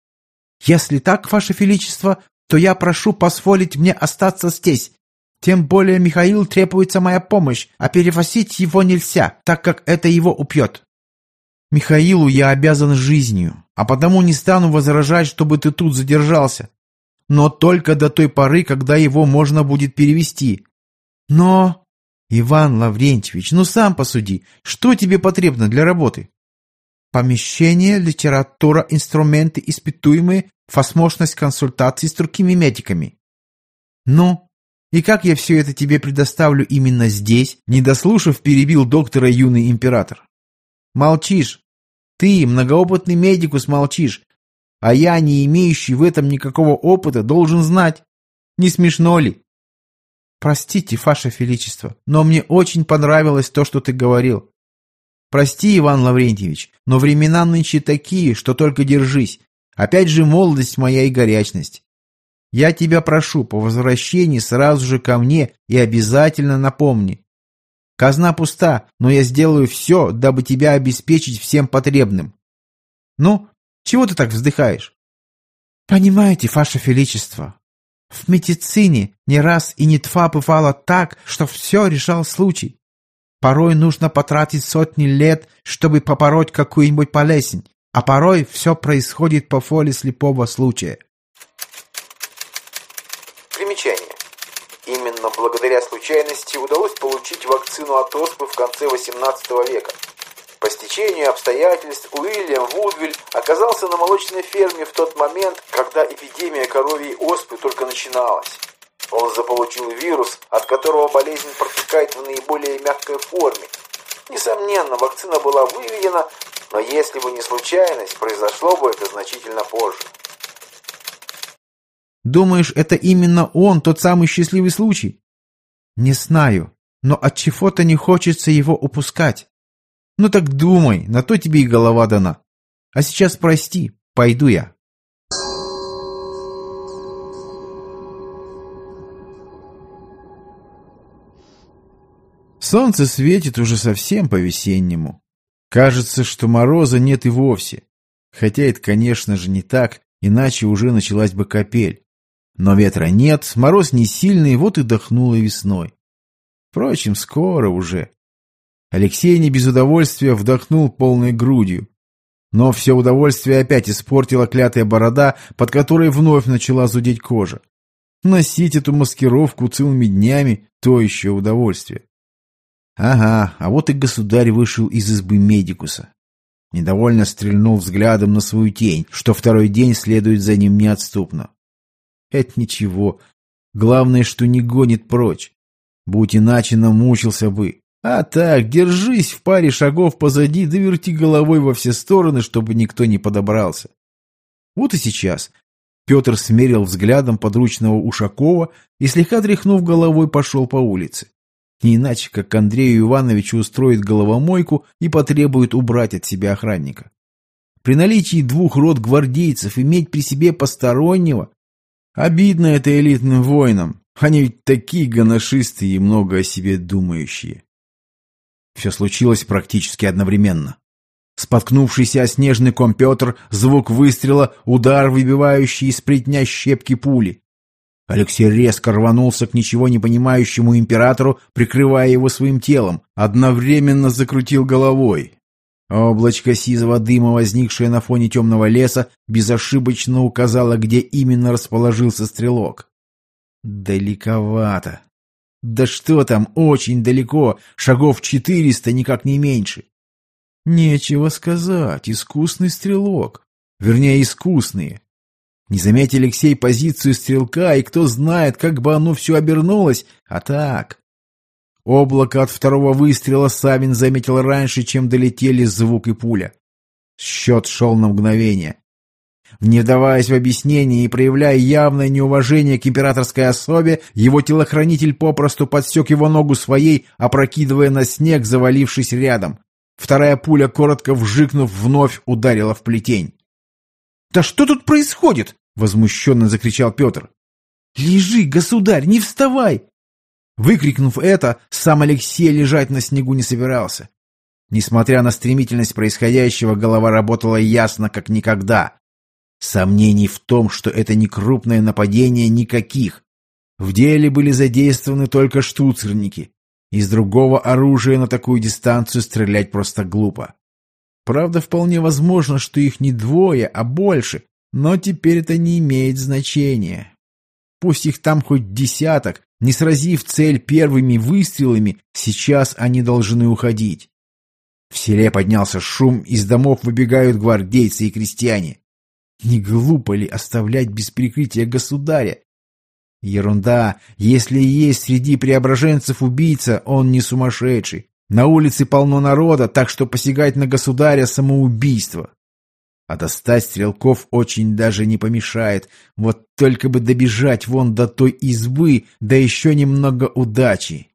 «Если так, Ваше Величество, то я прошу позволить мне остаться здесь. Тем более Михаилу требуется моя помощь, а перевозить его нельзя, так как это его убьет». «Михаилу я обязан жизнью, а потому не стану возражать, чтобы ты тут задержался. Но только до той поры, когда его можно будет перевести. Но, Иван Лаврентьевич, ну сам посуди, что тебе потребно для работы?» «Помещение, литература, инструменты испытуемые, возможность консультаций с другими медиками». «Ну, и как я все это тебе предоставлю именно здесь?» Не дослушав, перебил доктора юный император. «Молчишь. Ты, многоопытный медикус, молчишь. А я, не имеющий в этом никакого опыта, должен знать. Не смешно ли?» «Простите, Ваше Величество, но мне очень понравилось то, что ты говорил. Прости, Иван Лаврентьевич, но времена нынче такие, что только держись. Опять же молодость моя и горячность. Я тебя прошу, по возвращении сразу же ко мне и обязательно напомни. Казна пуста, но я сделаю все, дабы тебя обеспечить всем потребным. Ну, чего ты так вздыхаешь?» «Понимаете, Ваше Величество, в медицине не раз и не два бывало так, что все решал случай. Порой нужно потратить сотни лет, чтобы побороть какую-нибудь болезнь, а порой все происходит по воле слепого случая». Примечание. Именно благодаря случайности удалось получить вакцину от оспы в конце восемнадцатого века. По стечению обстоятельств Уильям Вудвиль оказался на молочной ферме в тот момент, когда эпидемия коровьей оспы только начиналась. Он заполучил вирус, от которого болезнь протекает в наиболее мягкой форме. Несомненно, вакцина была выведена, но если бы не случайность, произошло бы это значительно позже. «Думаешь, это именно он, тот самый счастливый случай?» «Не знаю, но от чего-то не хочется его упускать. Ну так думай, на то тебе и голова дана. А сейчас прости, пойду я». Солнце светит уже совсем по-весеннему. Кажется, что мороза нет и вовсе. Хотя это, конечно же, не так, иначе уже началась бы капель. Но ветра нет, мороз не сильный, вот и дохнуло весной. Впрочем, скоро уже. Алексей не без удовольствия вдохнул полной грудью. Но все удовольствие опять испортила клятая борода, под которой вновь начала зудеть кожа. Носить эту маскировку целыми днями — то еще удовольствие. Ага, а вот и государь вышел из избы медикуса. Недовольно стрельнул взглядом на свою тень, что второй день следует за ним неотступно. Это ничего. Главное, что не гонит прочь. Будь иначе, намучился бы. А так, держись в паре шагов позади, да верти головой во все стороны, чтобы никто не подобрался. Вот и сейчас Петр смерил взглядом подручного Ушакова и, слегка тряхнув головой, пошел по улице. Не иначе, как Андрею Ивановичу устроит головомойку и потребует убрать от себя охранника. При наличии двух рот гвардейцев иметь при себе постороннего? Обидно это элитным воинам. Они ведь такие гоношистые и много о себе думающие. Все случилось практически одновременно. Споткнувшийся о снежный ком Петр, звук выстрела, удар, выбивающий из плетня щепки пули. Алексей резко рванулся к ничего не понимающему императору, прикрывая его своим телом, одновременно закрутил головой. Облачко сизого дыма, возникшее на фоне темного леса, безошибочно указало, где именно расположился стрелок. Далековато. Да что там, очень далеко, шагов четыреста, никак не меньше. Нечего сказать, искусный стрелок. Вернее, искусные. Не заметь Алексей позицию стрелка, и кто знает, как бы оно все обернулось, а так. Облако от второго выстрела Савин заметил раньше, чем долетели звук и пуля. Счет шел на мгновение. Не вдаваясь в объяснение и проявляя явное неуважение к императорской особе, его телохранитель попросту подсек его ногу своей, опрокидывая на снег, завалившись рядом. Вторая пуля, коротко вжикнув, вновь ударила в плетень. «Да что тут происходит?» — возмущенно закричал Петр. «Лежи, государь, не вставай!» Выкрикнув это, сам Алексей лежать на снегу не собирался. Несмотря на стремительность происходящего, голова работала ясно, как никогда. Сомнений в том, что это не крупное нападение, никаких. В деле были задействованы только штуцерники. Из другого оружия на такую дистанцию стрелять просто глупо. Правда, вполне возможно, что их не двое, а больше, но теперь это не имеет значения. Пусть их там хоть десяток, не сразив цель первыми выстрелами, сейчас они должны уходить. В селе поднялся шум, из домов выбегают гвардейцы и крестьяне. Не глупо ли оставлять без прикрытия государя? Ерунда, если есть среди преображенцев убийца, он не сумасшедший. На улице полно народа, так что посягать на государя — самоубийство. А достать стрелков очень даже не помешает. Вот только бы добежать вон до той избы, да еще немного удачи.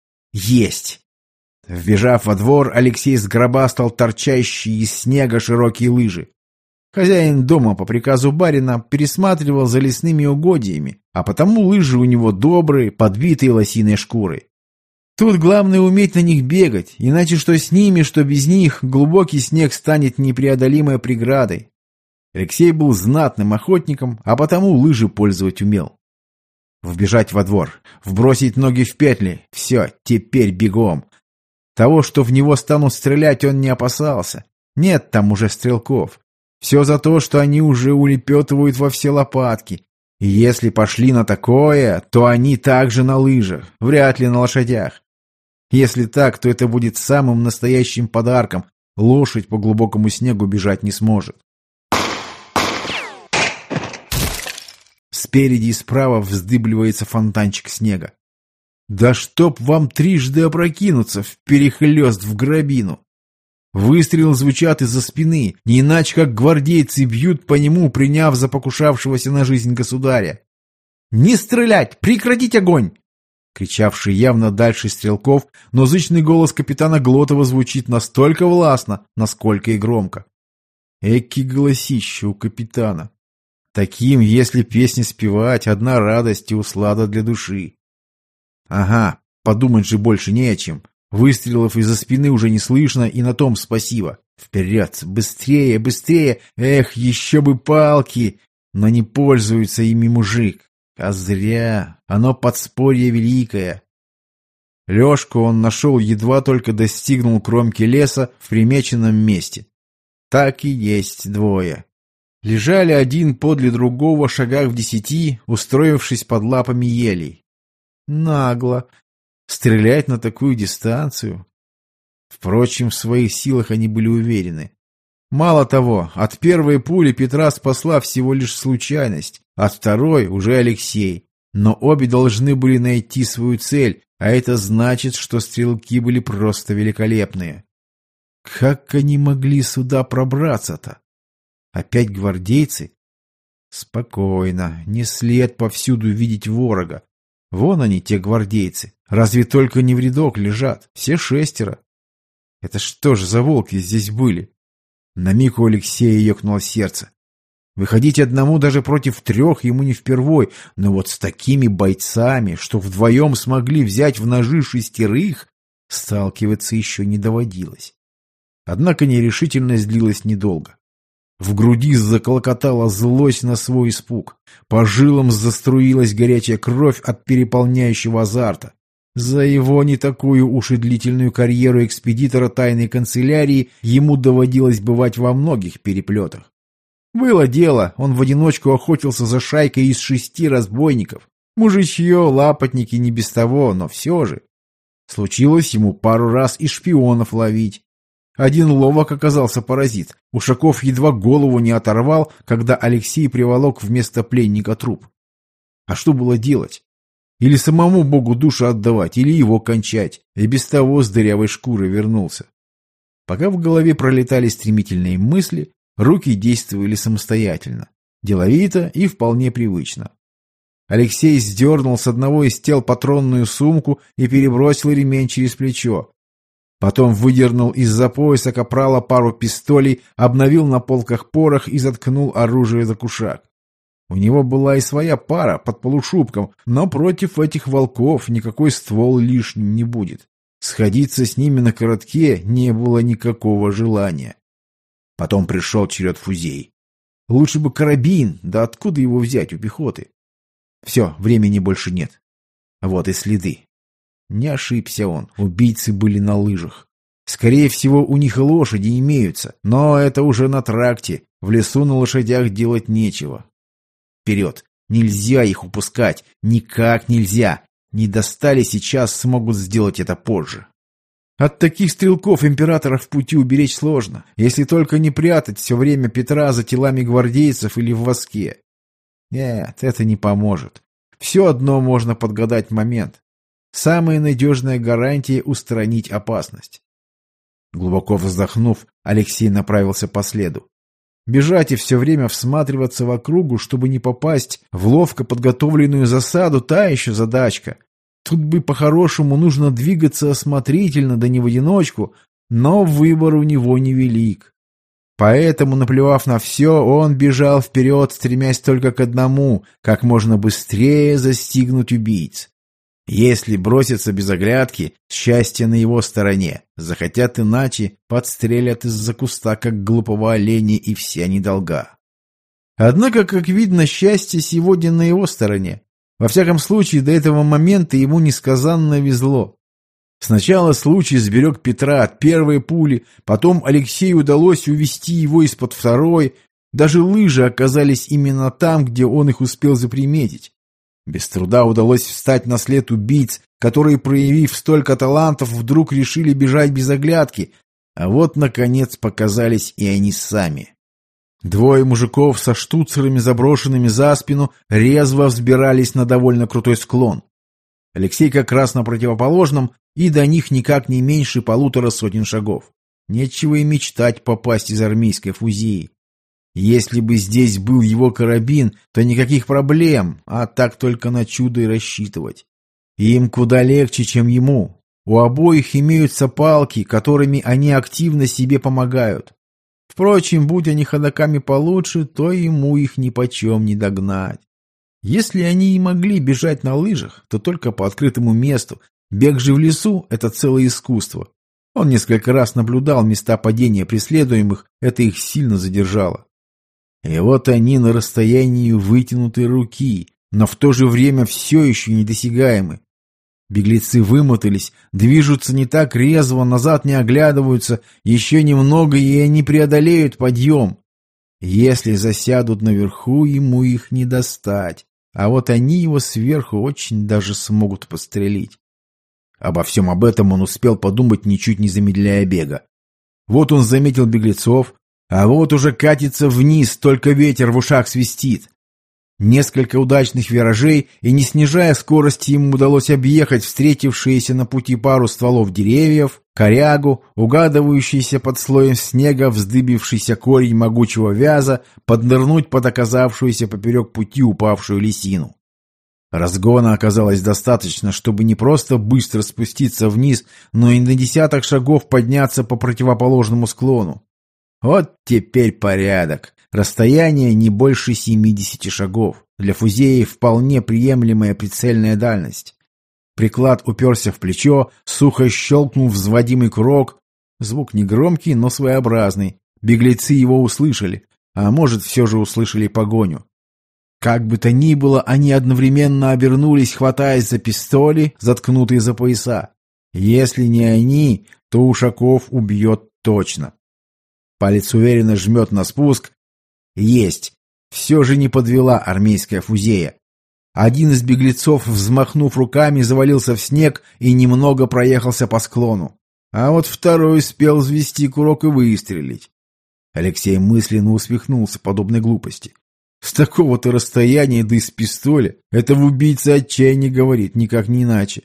Есть! Вбежав во двор, Алексей сгробастал торчащие из снега широкие лыжи. Хозяин дома по приказу барина пересматривал за лесными угодьями, а потому лыжи у него добрые, подбитые лосиной шкурой. Тут главное уметь на них бегать, иначе что с ними, что без них, глубокий снег станет непреодолимой преградой. Алексей был знатным охотником, а потому лыжи пользовать умел. Вбежать во двор, вбросить ноги в петли — все, теперь бегом. Того, что в него станут стрелять, он не опасался. Нет там уже стрелков. Все за то, что они уже улепетывают во все лопатки. И если пошли на такое, то они также на лыжах, вряд ли на лошадях. Если так, то это будет самым настоящим подарком. Лошадь по глубокому снегу бежать не сможет. Спереди и справа вздыбливается фонтанчик снега. Да чтоб вам трижды опрокинуться вперехлёст в грабину! Выстрелы звучат из-за спины, не иначе как гвардейцы бьют по нему, приняв за покушавшегося на жизнь государя. «Не стрелять! Прекратить огонь!» Кричавший явно дальше стрелков, но зычный голос капитана Глотова звучит настолько властно, насколько и громко. Эки голосище у капитана. Таким, если песни спевать, одна радость и услада для души. Ага, подумать же больше не о чем. Выстрелов из-за спины уже не слышно, и на том спасибо. Вперед! Быстрее! Быстрее! Эх, еще бы палки! Но не пользуется ими мужик. А зря! Оно подспорье великое. Лешку он нашел, едва только достигнул кромки леса в примеченном месте. Так и есть двое. Лежали один подле другого в шагах в десяти, устроившись под лапами елей. Нагло. Стрелять на такую дистанцию. Впрочем, в своих силах они были уверены. Мало того, от первой пули Петра спасла всего лишь случайность, от второй уже Алексей. Но обе должны были найти свою цель, а это значит, что стрелки были просто великолепные. Как они могли сюда пробраться-то? Опять гвардейцы? Спокойно, не след повсюду видеть ворога. Вон они, те гвардейцы. Разве только не в рядок лежат, все шестеро. Это что ж за волки здесь были? На миг у Алексея ёкнуло сердце. Выходить одному даже против трех ему не впервой, но вот с такими бойцами, что вдвоем смогли взять в ножи шестерых, сталкиваться еще не доводилось. Однако нерешительность длилась недолго. В груди заколокотала злость на свой испуг. По жилам заструилась горячая кровь от переполняющего азарта. За его не такую уж и длительную карьеру экспедитора тайной канцелярии ему доводилось бывать во многих переплетах. Было дело, он в одиночку охотился за шайкой из шести разбойников. Мужичье, лапотники не без того, но все же. Случилось ему пару раз и шпионов ловить. Один ловок оказался паразит. Ушаков едва голову не оторвал, когда Алексей приволок вместо пленника труп. А что было делать? Или самому Богу душу отдавать, или его кончать, и без того с дырявой шкуры вернулся. Пока в голове пролетали стремительные мысли, руки действовали самостоятельно, деловито и вполне привычно. Алексей сдернул с одного из тел патронную сумку и перебросил ремень через плечо. Потом выдернул из-за пояса капрала пару пистолей, обновил на полках порох и заткнул оружие за кушак. У него была и своя пара под полушубком, но против этих волков никакой ствол лишним не будет. Сходиться с ними на коротке не было никакого желания. Потом пришел черед фузей. Лучше бы карабин, да откуда его взять у пехоты? Все, времени больше нет. Вот и следы. Не ошибся он, убийцы были на лыжах. Скорее всего, у них и лошади имеются, но это уже на тракте, в лесу на лошадях делать нечего. Вперед! Нельзя их упускать, никак нельзя. Не достали сейчас, смогут сделать это позже. От таких стрелков императора в пути уберечь сложно, если только не прятать все время Петра за телами гвардейцев или в воске. Нет, это не поможет. Все одно можно подгадать момент. Самая надежная гарантия — устранить опасность. Глубоко вздохнув, Алексей направился по следу. Бежать и все время всматриваться в округу, чтобы не попасть в ловко подготовленную засаду, та еще задачка. Тут бы по-хорошему нужно двигаться осмотрительно, да не в одиночку, но выбор у него невелик. Поэтому, наплевав на все, он бежал вперед, стремясь только к одному — как можно быстрее застигнуть убийц. Если бросятся без оглядки, счастье на его стороне. Захотят иначе, подстрелят из-за куста, как глупого оленя, и вся недолга. Однако, как видно, счастье сегодня на его стороне. Во всяком случае, до этого момента ему несказанно везло. Сначала случай сберег Петра от первой пули, потом Алексею удалось увести его из-под второй. Даже лыжи оказались именно там, где он их успел заприметить. Без труда удалось встать на след убийц, которые, проявив столько талантов, вдруг решили бежать без оглядки. А вот, наконец, показались и они сами. Двое мужиков со штуцерами, заброшенными за спину, резво взбирались на довольно крутой склон. Алексей как раз на противоположном, и до них никак не меньше полутора сотен шагов. Нечего и мечтать попасть из армейской фузии. Если бы здесь был его карабин, то никаких проблем, а так только на чудо и рассчитывать. Им куда легче, чем ему. У обоих имеются палки, которыми они активно себе помогают. Впрочем, будь они ходоками получше, то ему их нипочем не догнать. Если они и могли бежать на лыжах, то только по открытому месту, Бег же в лесу – это целое искусство. Он несколько раз наблюдал места падения преследуемых, это их сильно задержало. И вот они на расстоянии вытянутой руки, но в то же время все еще недосягаемы. Беглецы вымотались, движутся не так резво, назад не оглядываются, еще немного, и они преодолеют подъем. Если засядут наверху, ему их не достать, а вот они его сверху очень даже смогут пострелить. Обо всем об этом он успел подумать, ничуть не замедляя бега. Вот он заметил беглецов, а вот уже катится вниз, только ветер в ушах свистит. Несколько удачных виражей, и не снижая скорости, ему удалось объехать встретившиеся на пути пару стволов деревьев, корягу, угадывающийся под слоем снега вздыбившийся корень могучего вяза, поднырнуть под оказавшуюся поперек пути упавшую лисину. Разгона оказалось достаточно, чтобы не просто быстро спуститься вниз, но и на десяток шагов подняться по противоположному склону. Вот теперь порядок. Расстояние не больше семидесяти шагов. Для фузеи вполне приемлемая прицельная дальность. Приклад уперся в плечо, сухо щелкнул взводимый курок. Звук негромкий, но своеобразный. Беглецы его услышали, а может, все же услышали погоню. Как бы то ни было, они одновременно обернулись, хватаясь за пистоли, заткнутые за пояса. Если не они, то Ушаков убьет точно. Палец уверенно жмет на спуск. Есть. Все же не подвела армейская фузея. Один из беглецов, взмахнув руками, завалился в снег и немного проехался по склону. А вот второй успел взвести курок и выстрелить. Алексей мысленно усмехнулся подобной глупости. С такого-то расстояния, да из пистоля, это в убийце отчаяние говорит, никак не иначе.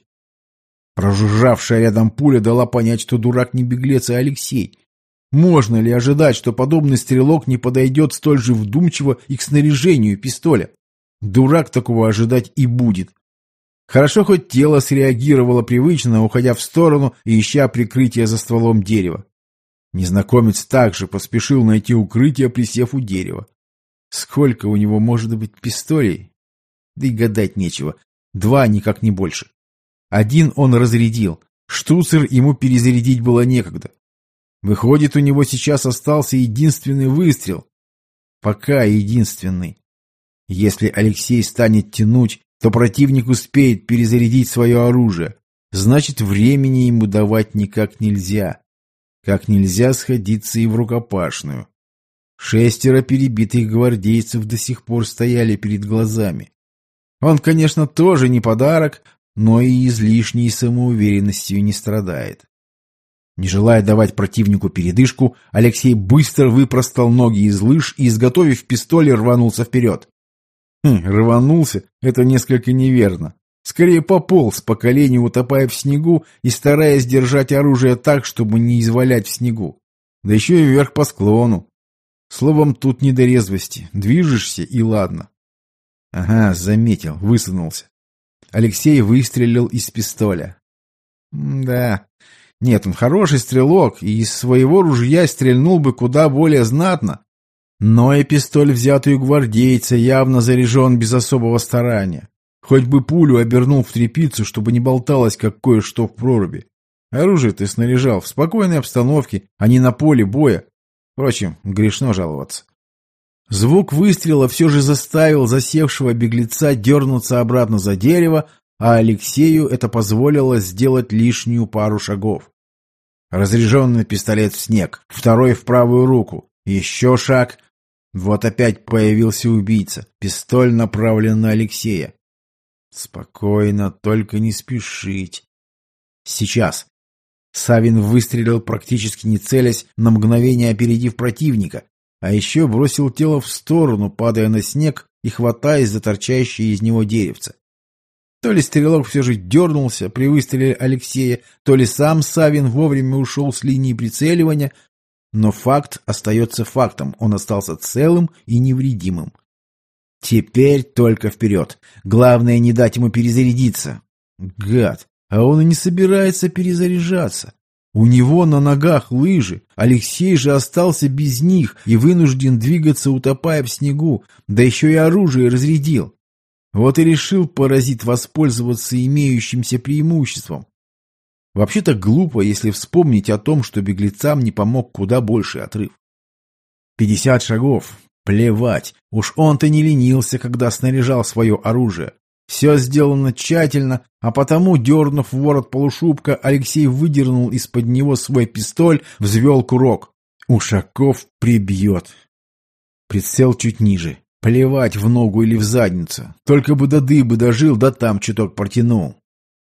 Прожужжавшая рядом пуля дала понять, что дурак не беглец, а Алексей. Можно ли ожидать, что подобный стрелок не подойдет столь же вдумчиво и к снаряжению пистоля? Дурак такого ожидать и будет. Хорошо, хоть тело среагировало привычно, уходя в сторону и ища прикрытие за стволом дерева. Незнакомец также поспешил найти укрытие, присев у дерева. Сколько у него может быть пистолей? Да и гадать нечего. Два, никак не больше. Один он разрядил. Штуцер ему перезарядить было некогда. Выходит, у него сейчас остался единственный выстрел. Пока единственный. Если Алексей станет тянуть, то противник успеет перезарядить свое оружие. Значит, времени ему давать никак нельзя. Как нельзя сходиться и в рукопашную. Шестеро перебитых гвардейцев до сих пор стояли перед глазами. Он, конечно, тоже не подарок, но и излишней самоуверенностью не страдает. Не желая давать противнику передышку, Алексей быстро выпростал ноги из лыж и, изготовив пистоль, рванулся вперед. Хм, рванулся — это несколько неверно. Скорее пополз по колени, утопая в снегу и стараясь держать оружие так, чтобы не извалять в снегу. Да еще и вверх по склону. Словом, тут не до резвости. Движешься и ладно. Ага, заметил, высунулся. Алексей выстрелил из пистоля. Да, нет, он хороший стрелок, и из своего ружья стрельнул бы куда более знатно. Но и пистоль, взятый у гвардейца, явно заряжен без особого старания. Хоть бы пулю обернул в тряпицу, чтобы не болталось, как кое-что в проруби. Оружие ты снаряжал в спокойной обстановке, а не на поле боя. Впрочем, грешно жаловаться. Звук выстрела все же заставил засевшего беглеца дернуться обратно за дерево, а Алексею это позволило сделать лишнюю пару шагов. Разряженный пистолет в снег, второй в правую руку, еще шаг. Вот опять появился убийца, пистоль направлен на Алексея. Спокойно, только не спешить. Сейчас. Савин выстрелил, практически не целясь, на мгновение опередив противника, а еще бросил тело в сторону, падая на снег и хватаясь за торчащее из него деревце. То ли стрелок все же дернулся при выстреле Алексея, то ли сам Савин вовремя ушел с линии прицеливания, но факт остается фактом, он остался целым и невредимым. Теперь только вперед. Главное не дать ему перезарядиться. Гад, а он и не собирается перезаряжаться. У него на ногах лыжи, Алексей же остался без них и вынужден двигаться, утопая в снегу, да еще и оружие разрядил. Вот и решил паразит воспользоваться имеющимся преимуществом. Вообще-то глупо, если вспомнить о том, что беглецам не помог куда больший отрыв. Пятьдесят шагов. Плевать. Уж он-то не ленился, когда снаряжал свое оружие. Все сделано тщательно, а потому, дернув ворот полушубка, Алексей выдернул из-под него свой пистоль, взвел курок. Ушаков прибьет. Прицел чуть ниже. Плевать в ногу или в задницу. Только бы до дыбы дожил, да там чуток протянул.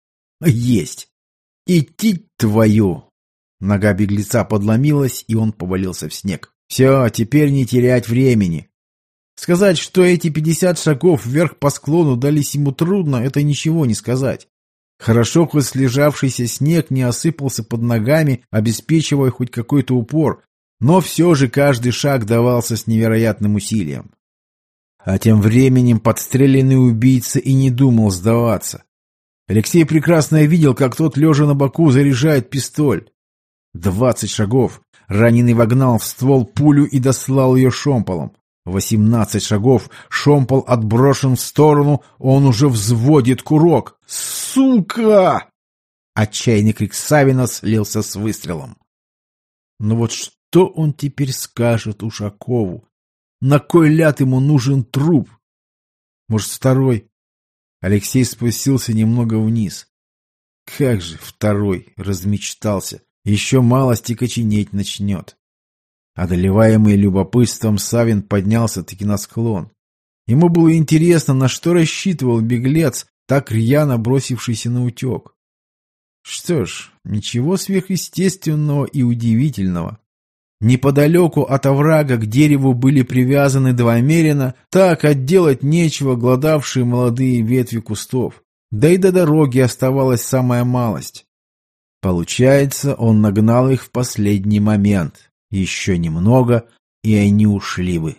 Есть. Идти твою. Нога беглеца подломилась, и он повалился в снег. Все, теперь не терять времени. Сказать, что эти пятьдесят шагов вверх по склону дались ему трудно, это ничего не сказать. Хорошо, хоть слежавшийся снег не осыпался под ногами, обеспечивая хоть какой-то упор, но все же каждый шаг давался с невероятным усилием. А тем временем подстреленный убийца и не думал сдаваться. Алексей прекрасно видел, как тот, лежа на боку, заряжает пистоль. Двадцать шагов. Раненый вогнал в ствол пулю и дослал ее шомполом. Восемнадцать шагов. Шомпол отброшен в сторону. Он уже взводит курок. «Сука!» Отчаянный крик Савина слился с выстрелом. Но вот что он теперь скажет Ушакову? На кой ляд ему нужен труп? Может, второй? Алексей спустился немного вниз. Как же второй? Размечтался. Еще малости коченеть начнет. Одолеваемый любопытством, Савин поднялся-таки на склон. Ему было интересно, на что рассчитывал беглец, так рьяно бросившийся на утек. Что ж, ничего сверхъестественного и удивительного. Неподалеку от оврага к дереву были привязаны два мерина, так отделать нечего глодавшие молодые ветви кустов. Да и до дороги оставалась самая малость. Получается, он нагнал их в последний момент. Еще немного, и они ушли бы.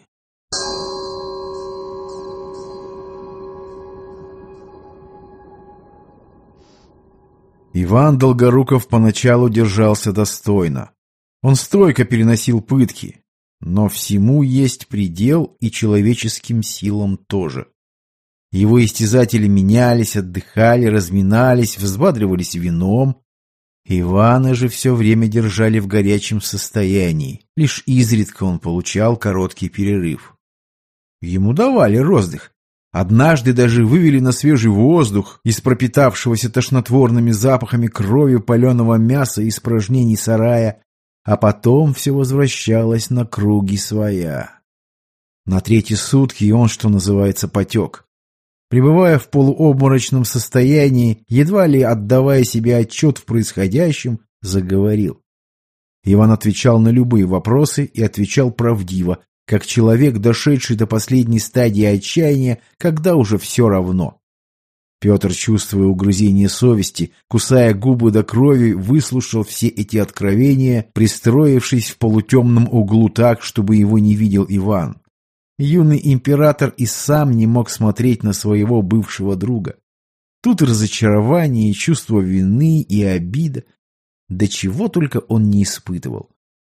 Иван Долгоруков поначалу держался достойно. Он стойко переносил пытки, но всему есть предел и человеческим силам тоже. Его истязатели менялись, отдыхали, разминались, взбадривались вином. Ивана же все время держали в горячем состоянии, лишь изредка он получал короткий перерыв. Ему давали роздых. Однажды даже вывели на свежий воздух из пропитавшегося тошнотворными запахами крови паленого мяса и испражнений сарая, а потом все возвращалось на круги своя. На третьи сутки он, что называется, потек. Пребывая в полуобморочном состоянии, едва ли отдавая себе отчет в происходящем, заговорил. Иван отвечал на любые вопросы и отвечал правдиво, как человек, дошедший до последней стадии отчаяния, когда уже все равно. Петр, чувствуя угрызение совести, кусая губы до крови, выслушал все эти откровения, пристроившись в полутемном углу так, чтобы его не видел Иван. Юный император и сам не мог смотреть на своего бывшего друга. Тут разочарование, и чувство вины, и обида. Да чего только он не испытывал.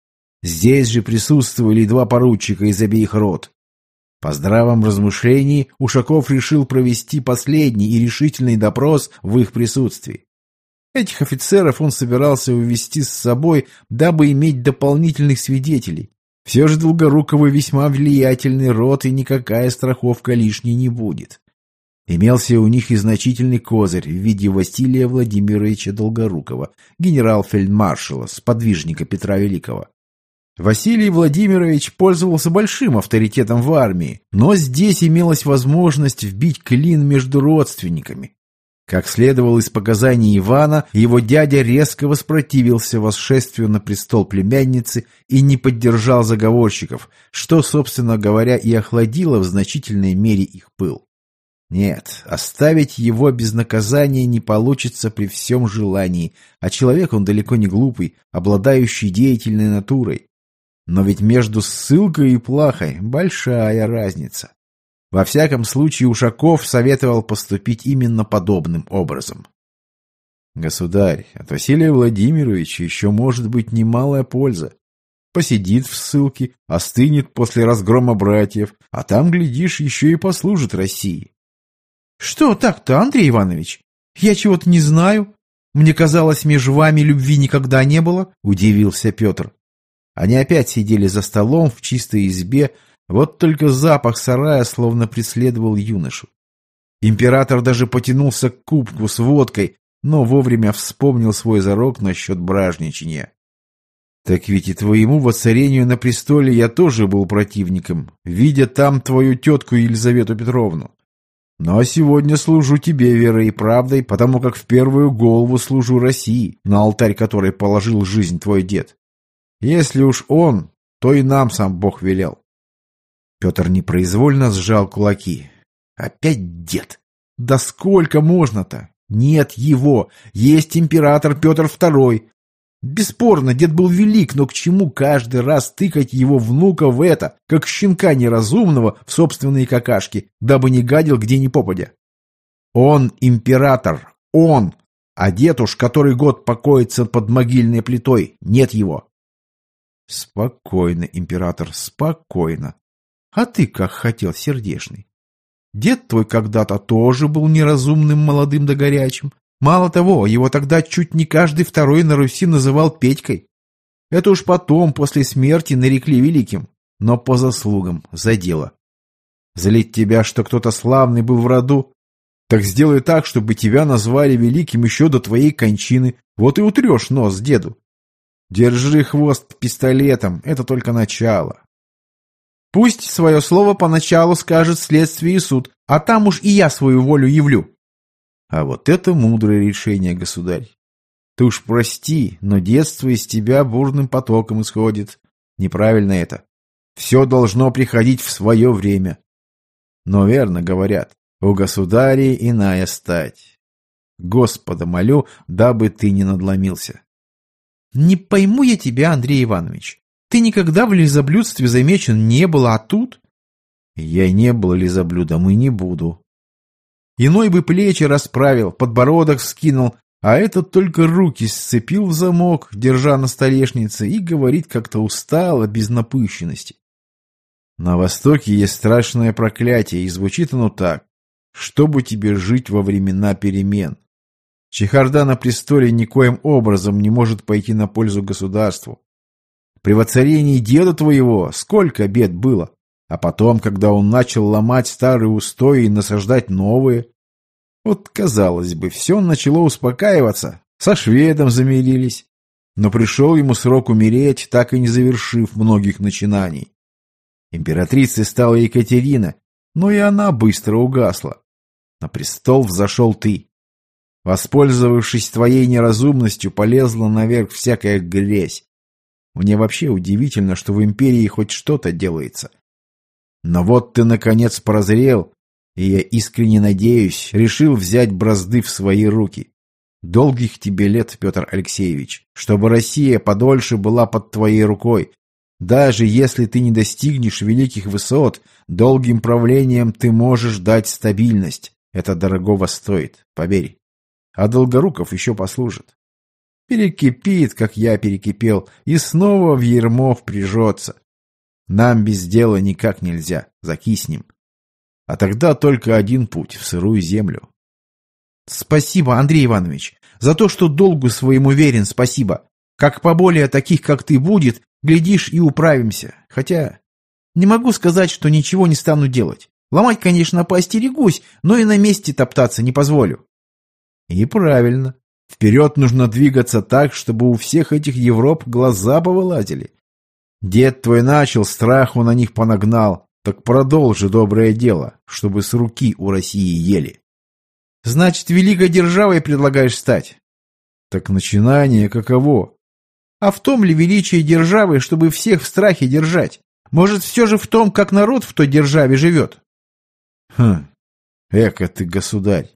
Здесь же присутствовали два поручика из обеих рот. По здравом размышлении Ушаков решил провести последний и решительный допрос в их присутствии. Этих офицеров он собирался увести с собой, дабы иметь дополнительных свидетелей. Все же Долгоруковы весьма влиятельный род, и никакая страховка лишней не будет. Имелся у них и значительный козырь в виде Василия Владимировича Долгорукова, генерал-фельдмаршала, сподвижника Петра Великого. Василий Владимирович пользовался большим авторитетом в армии, но здесь имелась возможность вбить клин между родственниками. Как следовало из показаний Ивана, его дядя резко воспротивился восшествию на престол племянницы и не поддержал заговорщиков, что, собственно говоря, и охладило в значительной мере их пыл. Нет, оставить его без наказания не получится при всем желании, а человек он далеко не глупый, обладающий деятельной натурой. Но ведь между ссылкой и плахой большая разница. Во всяком случае, Ушаков советовал поступить именно подобным образом. Государь, от Василия Владимировича еще может быть немалая польза. Посидит в ссылке, остынет после разгрома братьев, а там, глядишь, еще и послужит России. — Что так-то, Андрей Иванович? Я чего-то не знаю. Мне казалось, между вами любви никогда не было, удивился Петр. Они опять сидели за столом в чистой избе, вот только запах сарая словно преследовал юношу. Император даже потянулся к кубку с водкой, но вовремя вспомнил свой зарок насчет бражничания. Так ведь и твоему воцарению на престоле я тоже был противником, видя там твою тетку Елизавету Петровну. Но сегодня служу тебе верой и правдой, потому как в первую голову служу России, на алтарь которой положил жизнь твой дед. Если уж он, то и нам сам Бог велел. Петр непроизвольно сжал кулаки. Опять дед. Да сколько можно-то? Нет его. Есть император Петр Второй. Бесспорно, дед был велик, но к чему каждый раз тыкать его внука в это, как щенка неразумного в собственные какашки, дабы не гадил где ни попадя? Он император. Он. А дед уж который год покоится под могильной плитой. Нет его. Спокойно, император, спокойно. А ты как хотел, сердечный. Дед твой когда-то тоже был неразумным, молодым да горячим. Мало того, его тогда чуть не каждый второй на Руси называл Петькой. Это уж потом, после смерти, нарекли великим, но по заслугам, за дело. Злить тебя, что кто-то славный был в роду? Так сделай так, чтобы тебя назвали великим еще до твоей кончины, вот и утрешь нос деду. Держи хвост пистолетом, это только начало. Пусть свое слово поначалу скажет следствие и суд, а там уж и я свою волю явлю. А вот это мудрое решение, государь. Ты уж прости, но детство из тебя бурным потоком исходит. Неправильно это. Все должно приходить в свое время. Но верно говорят, у государей иная стать. Господа молю, дабы ты не надломился. Не пойму я тебя, Андрей Иванович. Ты никогда в лизоблюдстве замечен не был, а тут? Я не был лизоблюдом и не буду. Иной бы плечи расправил, подбородок вскинул, а этот только руки сцепил в замок, держа на столешнице, и говорит как-то устало, без напыщенности. На Востоке есть страшное проклятие, и звучит оно так: чтобы тебе жить во времена перемен. Чехарда на престоле никоим образом не может пойти на пользу государству. При воцарении деда твоего сколько бед было, а потом, когда он начал ломать старые устои и насаждать новые. Вот, казалось бы, все начало успокаиваться, со шведом замирились. Но пришел ему срок умереть, так и не завершив многих начинаний. Императрицей стала Екатерина, но и она быстро угасла. На престол взошел ты. Воспользовавшись твоей неразумностью, полезла наверх всякая грязь. Мне вообще удивительно, что в империи хоть что-то делается. Но вот ты, наконец, прозрел, и я искренне надеюсь, решил взять бразды в свои руки. Долгих тебе лет, Петр Алексеевич, чтобы Россия подольше была под твоей рукой. Даже если ты не достигнешь великих высот, долгим правлением ты можешь дать стабильность. Это дорогого стоит, поверь. А Долгоруков еще послужит. Перекипит, как я перекипел, и снова в ермо впряжется. Нам без дела никак нельзя, закиснем. А тогда только один путь — в сырую землю. Спасибо, Андрей Иванович, за то, что долгу своему верен, спасибо. Как поболее таких, как ты, будет, глядишь, и управимся. Хотя не могу сказать, что ничего не стану делать. Ломать, конечно, поостерегусь, но и на месте топтаться не позволю. И правильно. Вперед нужно двигаться так, чтобы у всех этих Европ глаза повылазили. Дед твой начал, страху на них понагнал, так продолжи доброе дело, чтобы с руки у России ели. Значит, великой державой предлагаешь стать? Так начинание каково? А в том ли величие державы, чтобы всех в страхе держать? Может, все же в том, как народ в той державе живет? Хм, эка ты, государь.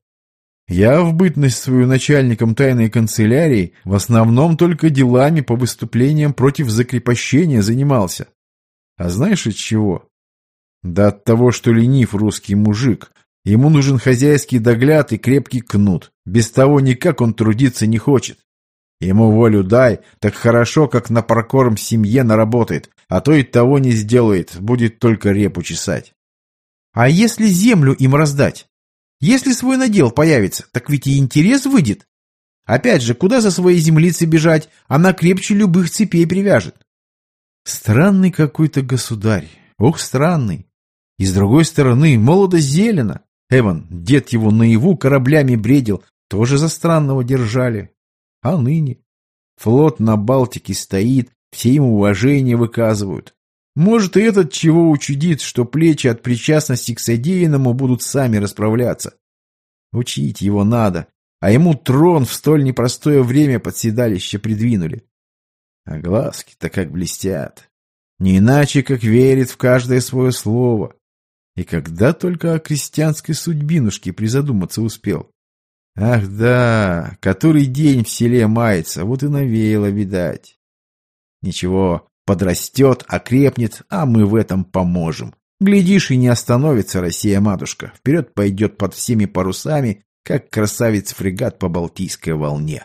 Я в бытность свою начальником тайной канцелярии в основном только делами по выступлениям против закрепощения занимался. А знаешь от чего? Да от того, что ленив русский мужик. Ему нужен хозяйский догляд и крепкий кнут. Без того никак он трудиться не хочет. Ему волю дай, так хорошо, как на прокорм семье наработает, а то и того не сделает, будет только репу чесать. А если землю им раздать? Если свой надел появится, так ведь и интерес выйдет. Опять же, куда со своей землицы бежать? Она крепче любых цепей привяжет. Странный какой-то государь. Ох, странный. И с другой стороны, молодо зелено. Эван, дед его наяву кораблями бредил, тоже за странного держали. А ныне? Флот на Балтике стоит, все ему уважение выказывают. Может, и этот чего учудит, что плечи от причастности к содеянному будут сами расправляться. Учить его надо, а ему трон в столь непростое время под седалище придвинули. А глазки-то как блестят. Не иначе, как верит в каждое свое слово. И когда только о крестьянской судьбинушке призадуматься успел. Ах да, который день в селе мается, вот и навеяло, видать. Ничего, подрастет, окрепнет, а мы в этом поможем. Глядишь, и не остановится Россия-матушка. Вперед пойдет под всеми парусами, как красавец-фрегат по Балтийской волне.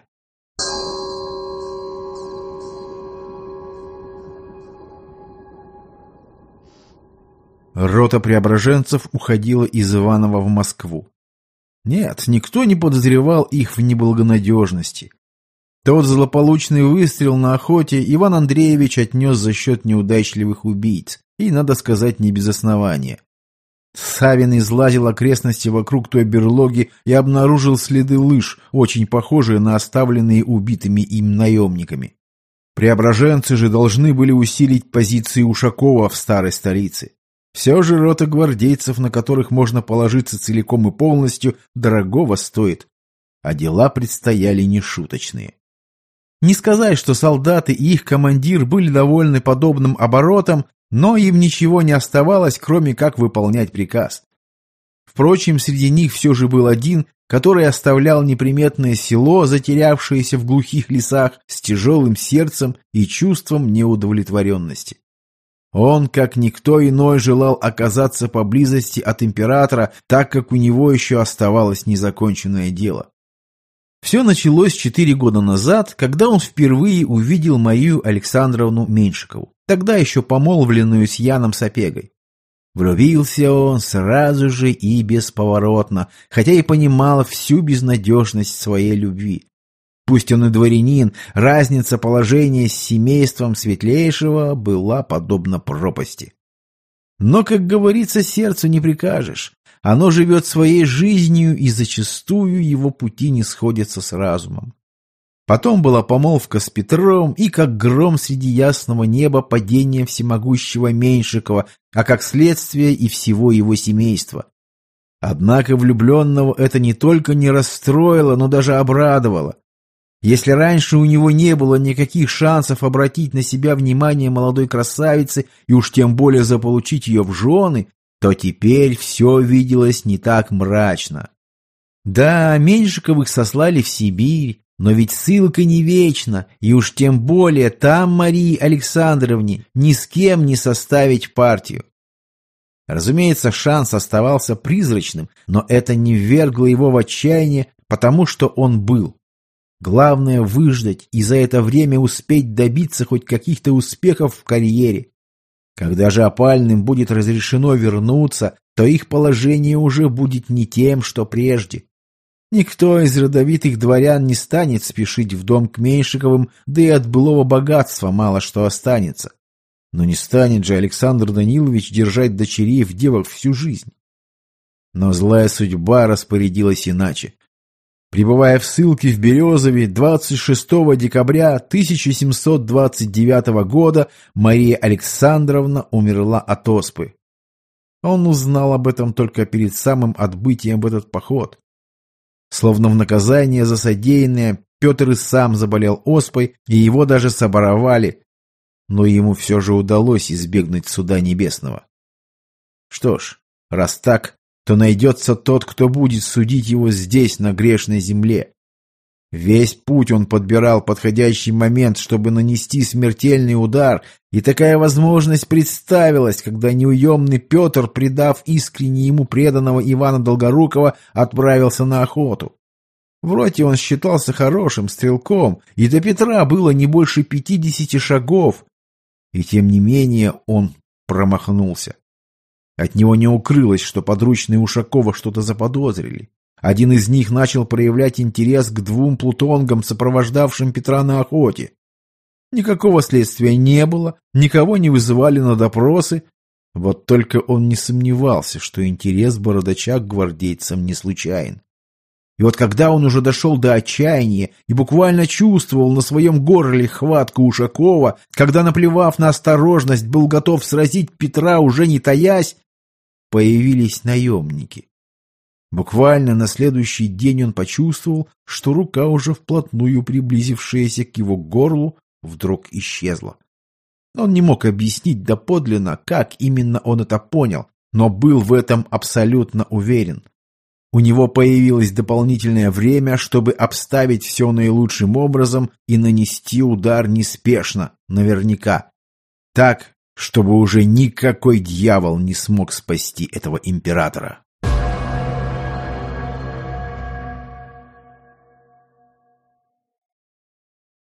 Рота преображенцев уходила из Иваново в Москву. Нет, никто не подозревал их в неблагонадежности. Тот злополучный выстрел на охоте Иван Андреевич отнес за счет неудачливых убийц, и, надо сказать, не без основания. Савин излазил окрестности вокруг той берлоги и обнаружил следы лыж, очень похожие на оставленные убитыми им наемниками. Преображенцы же должны были усилить позиции Ушакова в старой столице. Все же рота гвардейцев, на которых можно положиться целиком и полностью, дорогого стоит. А дела предстояли нешуточные. Не сказать, что солдаты и их командир были довольны подобным оборотом, но им ничего не оставалось, кроме как выполнять приказ. Впрочем, среди них все же был один, который оставлял неприметное село, затерявшееся в глухих лесах, с тяжелым сердцем и чувством неудовлетворенности. Он, как никто иной, желал оказаться поблизости от императора, так как у него еще оставалось незаконченное дело. Все началось четыре года назад, когда он впервые увидел Марию Александровну Меньшикову, тогда еще помолвленную с Яном Сапегой. Влюбился он сразу же и бесповоротно, хотя и понимал всю безнадежность своей любви. Пусть он и дворянин, разница положения с семейством Светлейшего была подобна пропасти. Но, как говорится, сердцу не прикажешь. Оно живет своей жизнью, и зачастую его пути не сходятся с разумом. Потом была помолвка с Петром, и как гром среди ясного неба падение всемогущего Меньшикова, а как следствие и всего его семейства. Однако влюбленного это не только не расстроило, но даже обрадовало. Если раньше у него не было никаких шансов обратить на себя внимание молодой красавицы и уж тем более заполучить ее в жены, то теперь все виделось не так мрачно. Да, Меньшиковых сослали в Сибирь, но ведь ссылка не вечна, и уж тем более там Марии Александровне ни с кем не составить партию. Разумеется, шанс оставался призрачным, но это не ввергло его в отчаяние, потому что он был. Главное выждать и за это время успеть добиться хоть каких-то успехов в карьере. Когда же опальным будет разрешено вернуться, то их положение уже будет не тем, что прежде. Никто из родовитых дворян не станет спешить в дом к Меньшиковым, да и от былого богатства мало что останется. Но не станет же Александр Данилович держать дочерей в девах всю жизнь. Но злая судьба распорядилась иначе. Пребывая в ссылке в Березове двадцать шестого декабря тысяча семьсот двадцать девятого года, Мария Александровна умерла от оспы. Он узнал об этом только перед самым отбытием в этот поход. Словно в наказание за содеянное, Петр и сам заболел оспой, и его даже соборовали, но ему все же удалось избегнуть суда небесного. Что ж, раз так, то найдется тот, кто будет судить его здесь, на грешной земле. Весь путь он подбирал подходящий момент, чтобы нанести смертельный удар, и такая возможность представилась, когда неуемный Петр, предав искренне ему преданного Ивана Долгорукова, отправился на охоту. В роте он считался хорошим стрелком, и до Петра было не больше пятидесяти шагов, и тем не менее он промахнулся. От него не укрылось, что подручные Ушакова что-то заподозрили. Один из них начал проявлять интерес к двум плутонгам, сопровождавшим Петра на охоте. Никакого следствия не было, никого не вызывали на допросы. Вот только он не сомневался, что интерес бородача к гвардейцам не случайен. И вот когда он уже дошел до отчаяния и буквально чувствовал на своем горле хватку Ушакова, когда, наплевав на осторожность, был готов сразить Петра, уже не таясь, появились наемники. Буквально на следующий день он почувствовал, что рука, уже вплотную приблизившаяся к его горлу, вдруг исчезла. Он не мог объяснить доподлинно, как именно он это понял, но был в этом абсолютно уверен. У него появилось дополнительное время, чтобы обставить все наилучшим образом и нанести удар неспешно, наверняка. Так, чтобы уже никакой дьявол не смог спасти этого императора.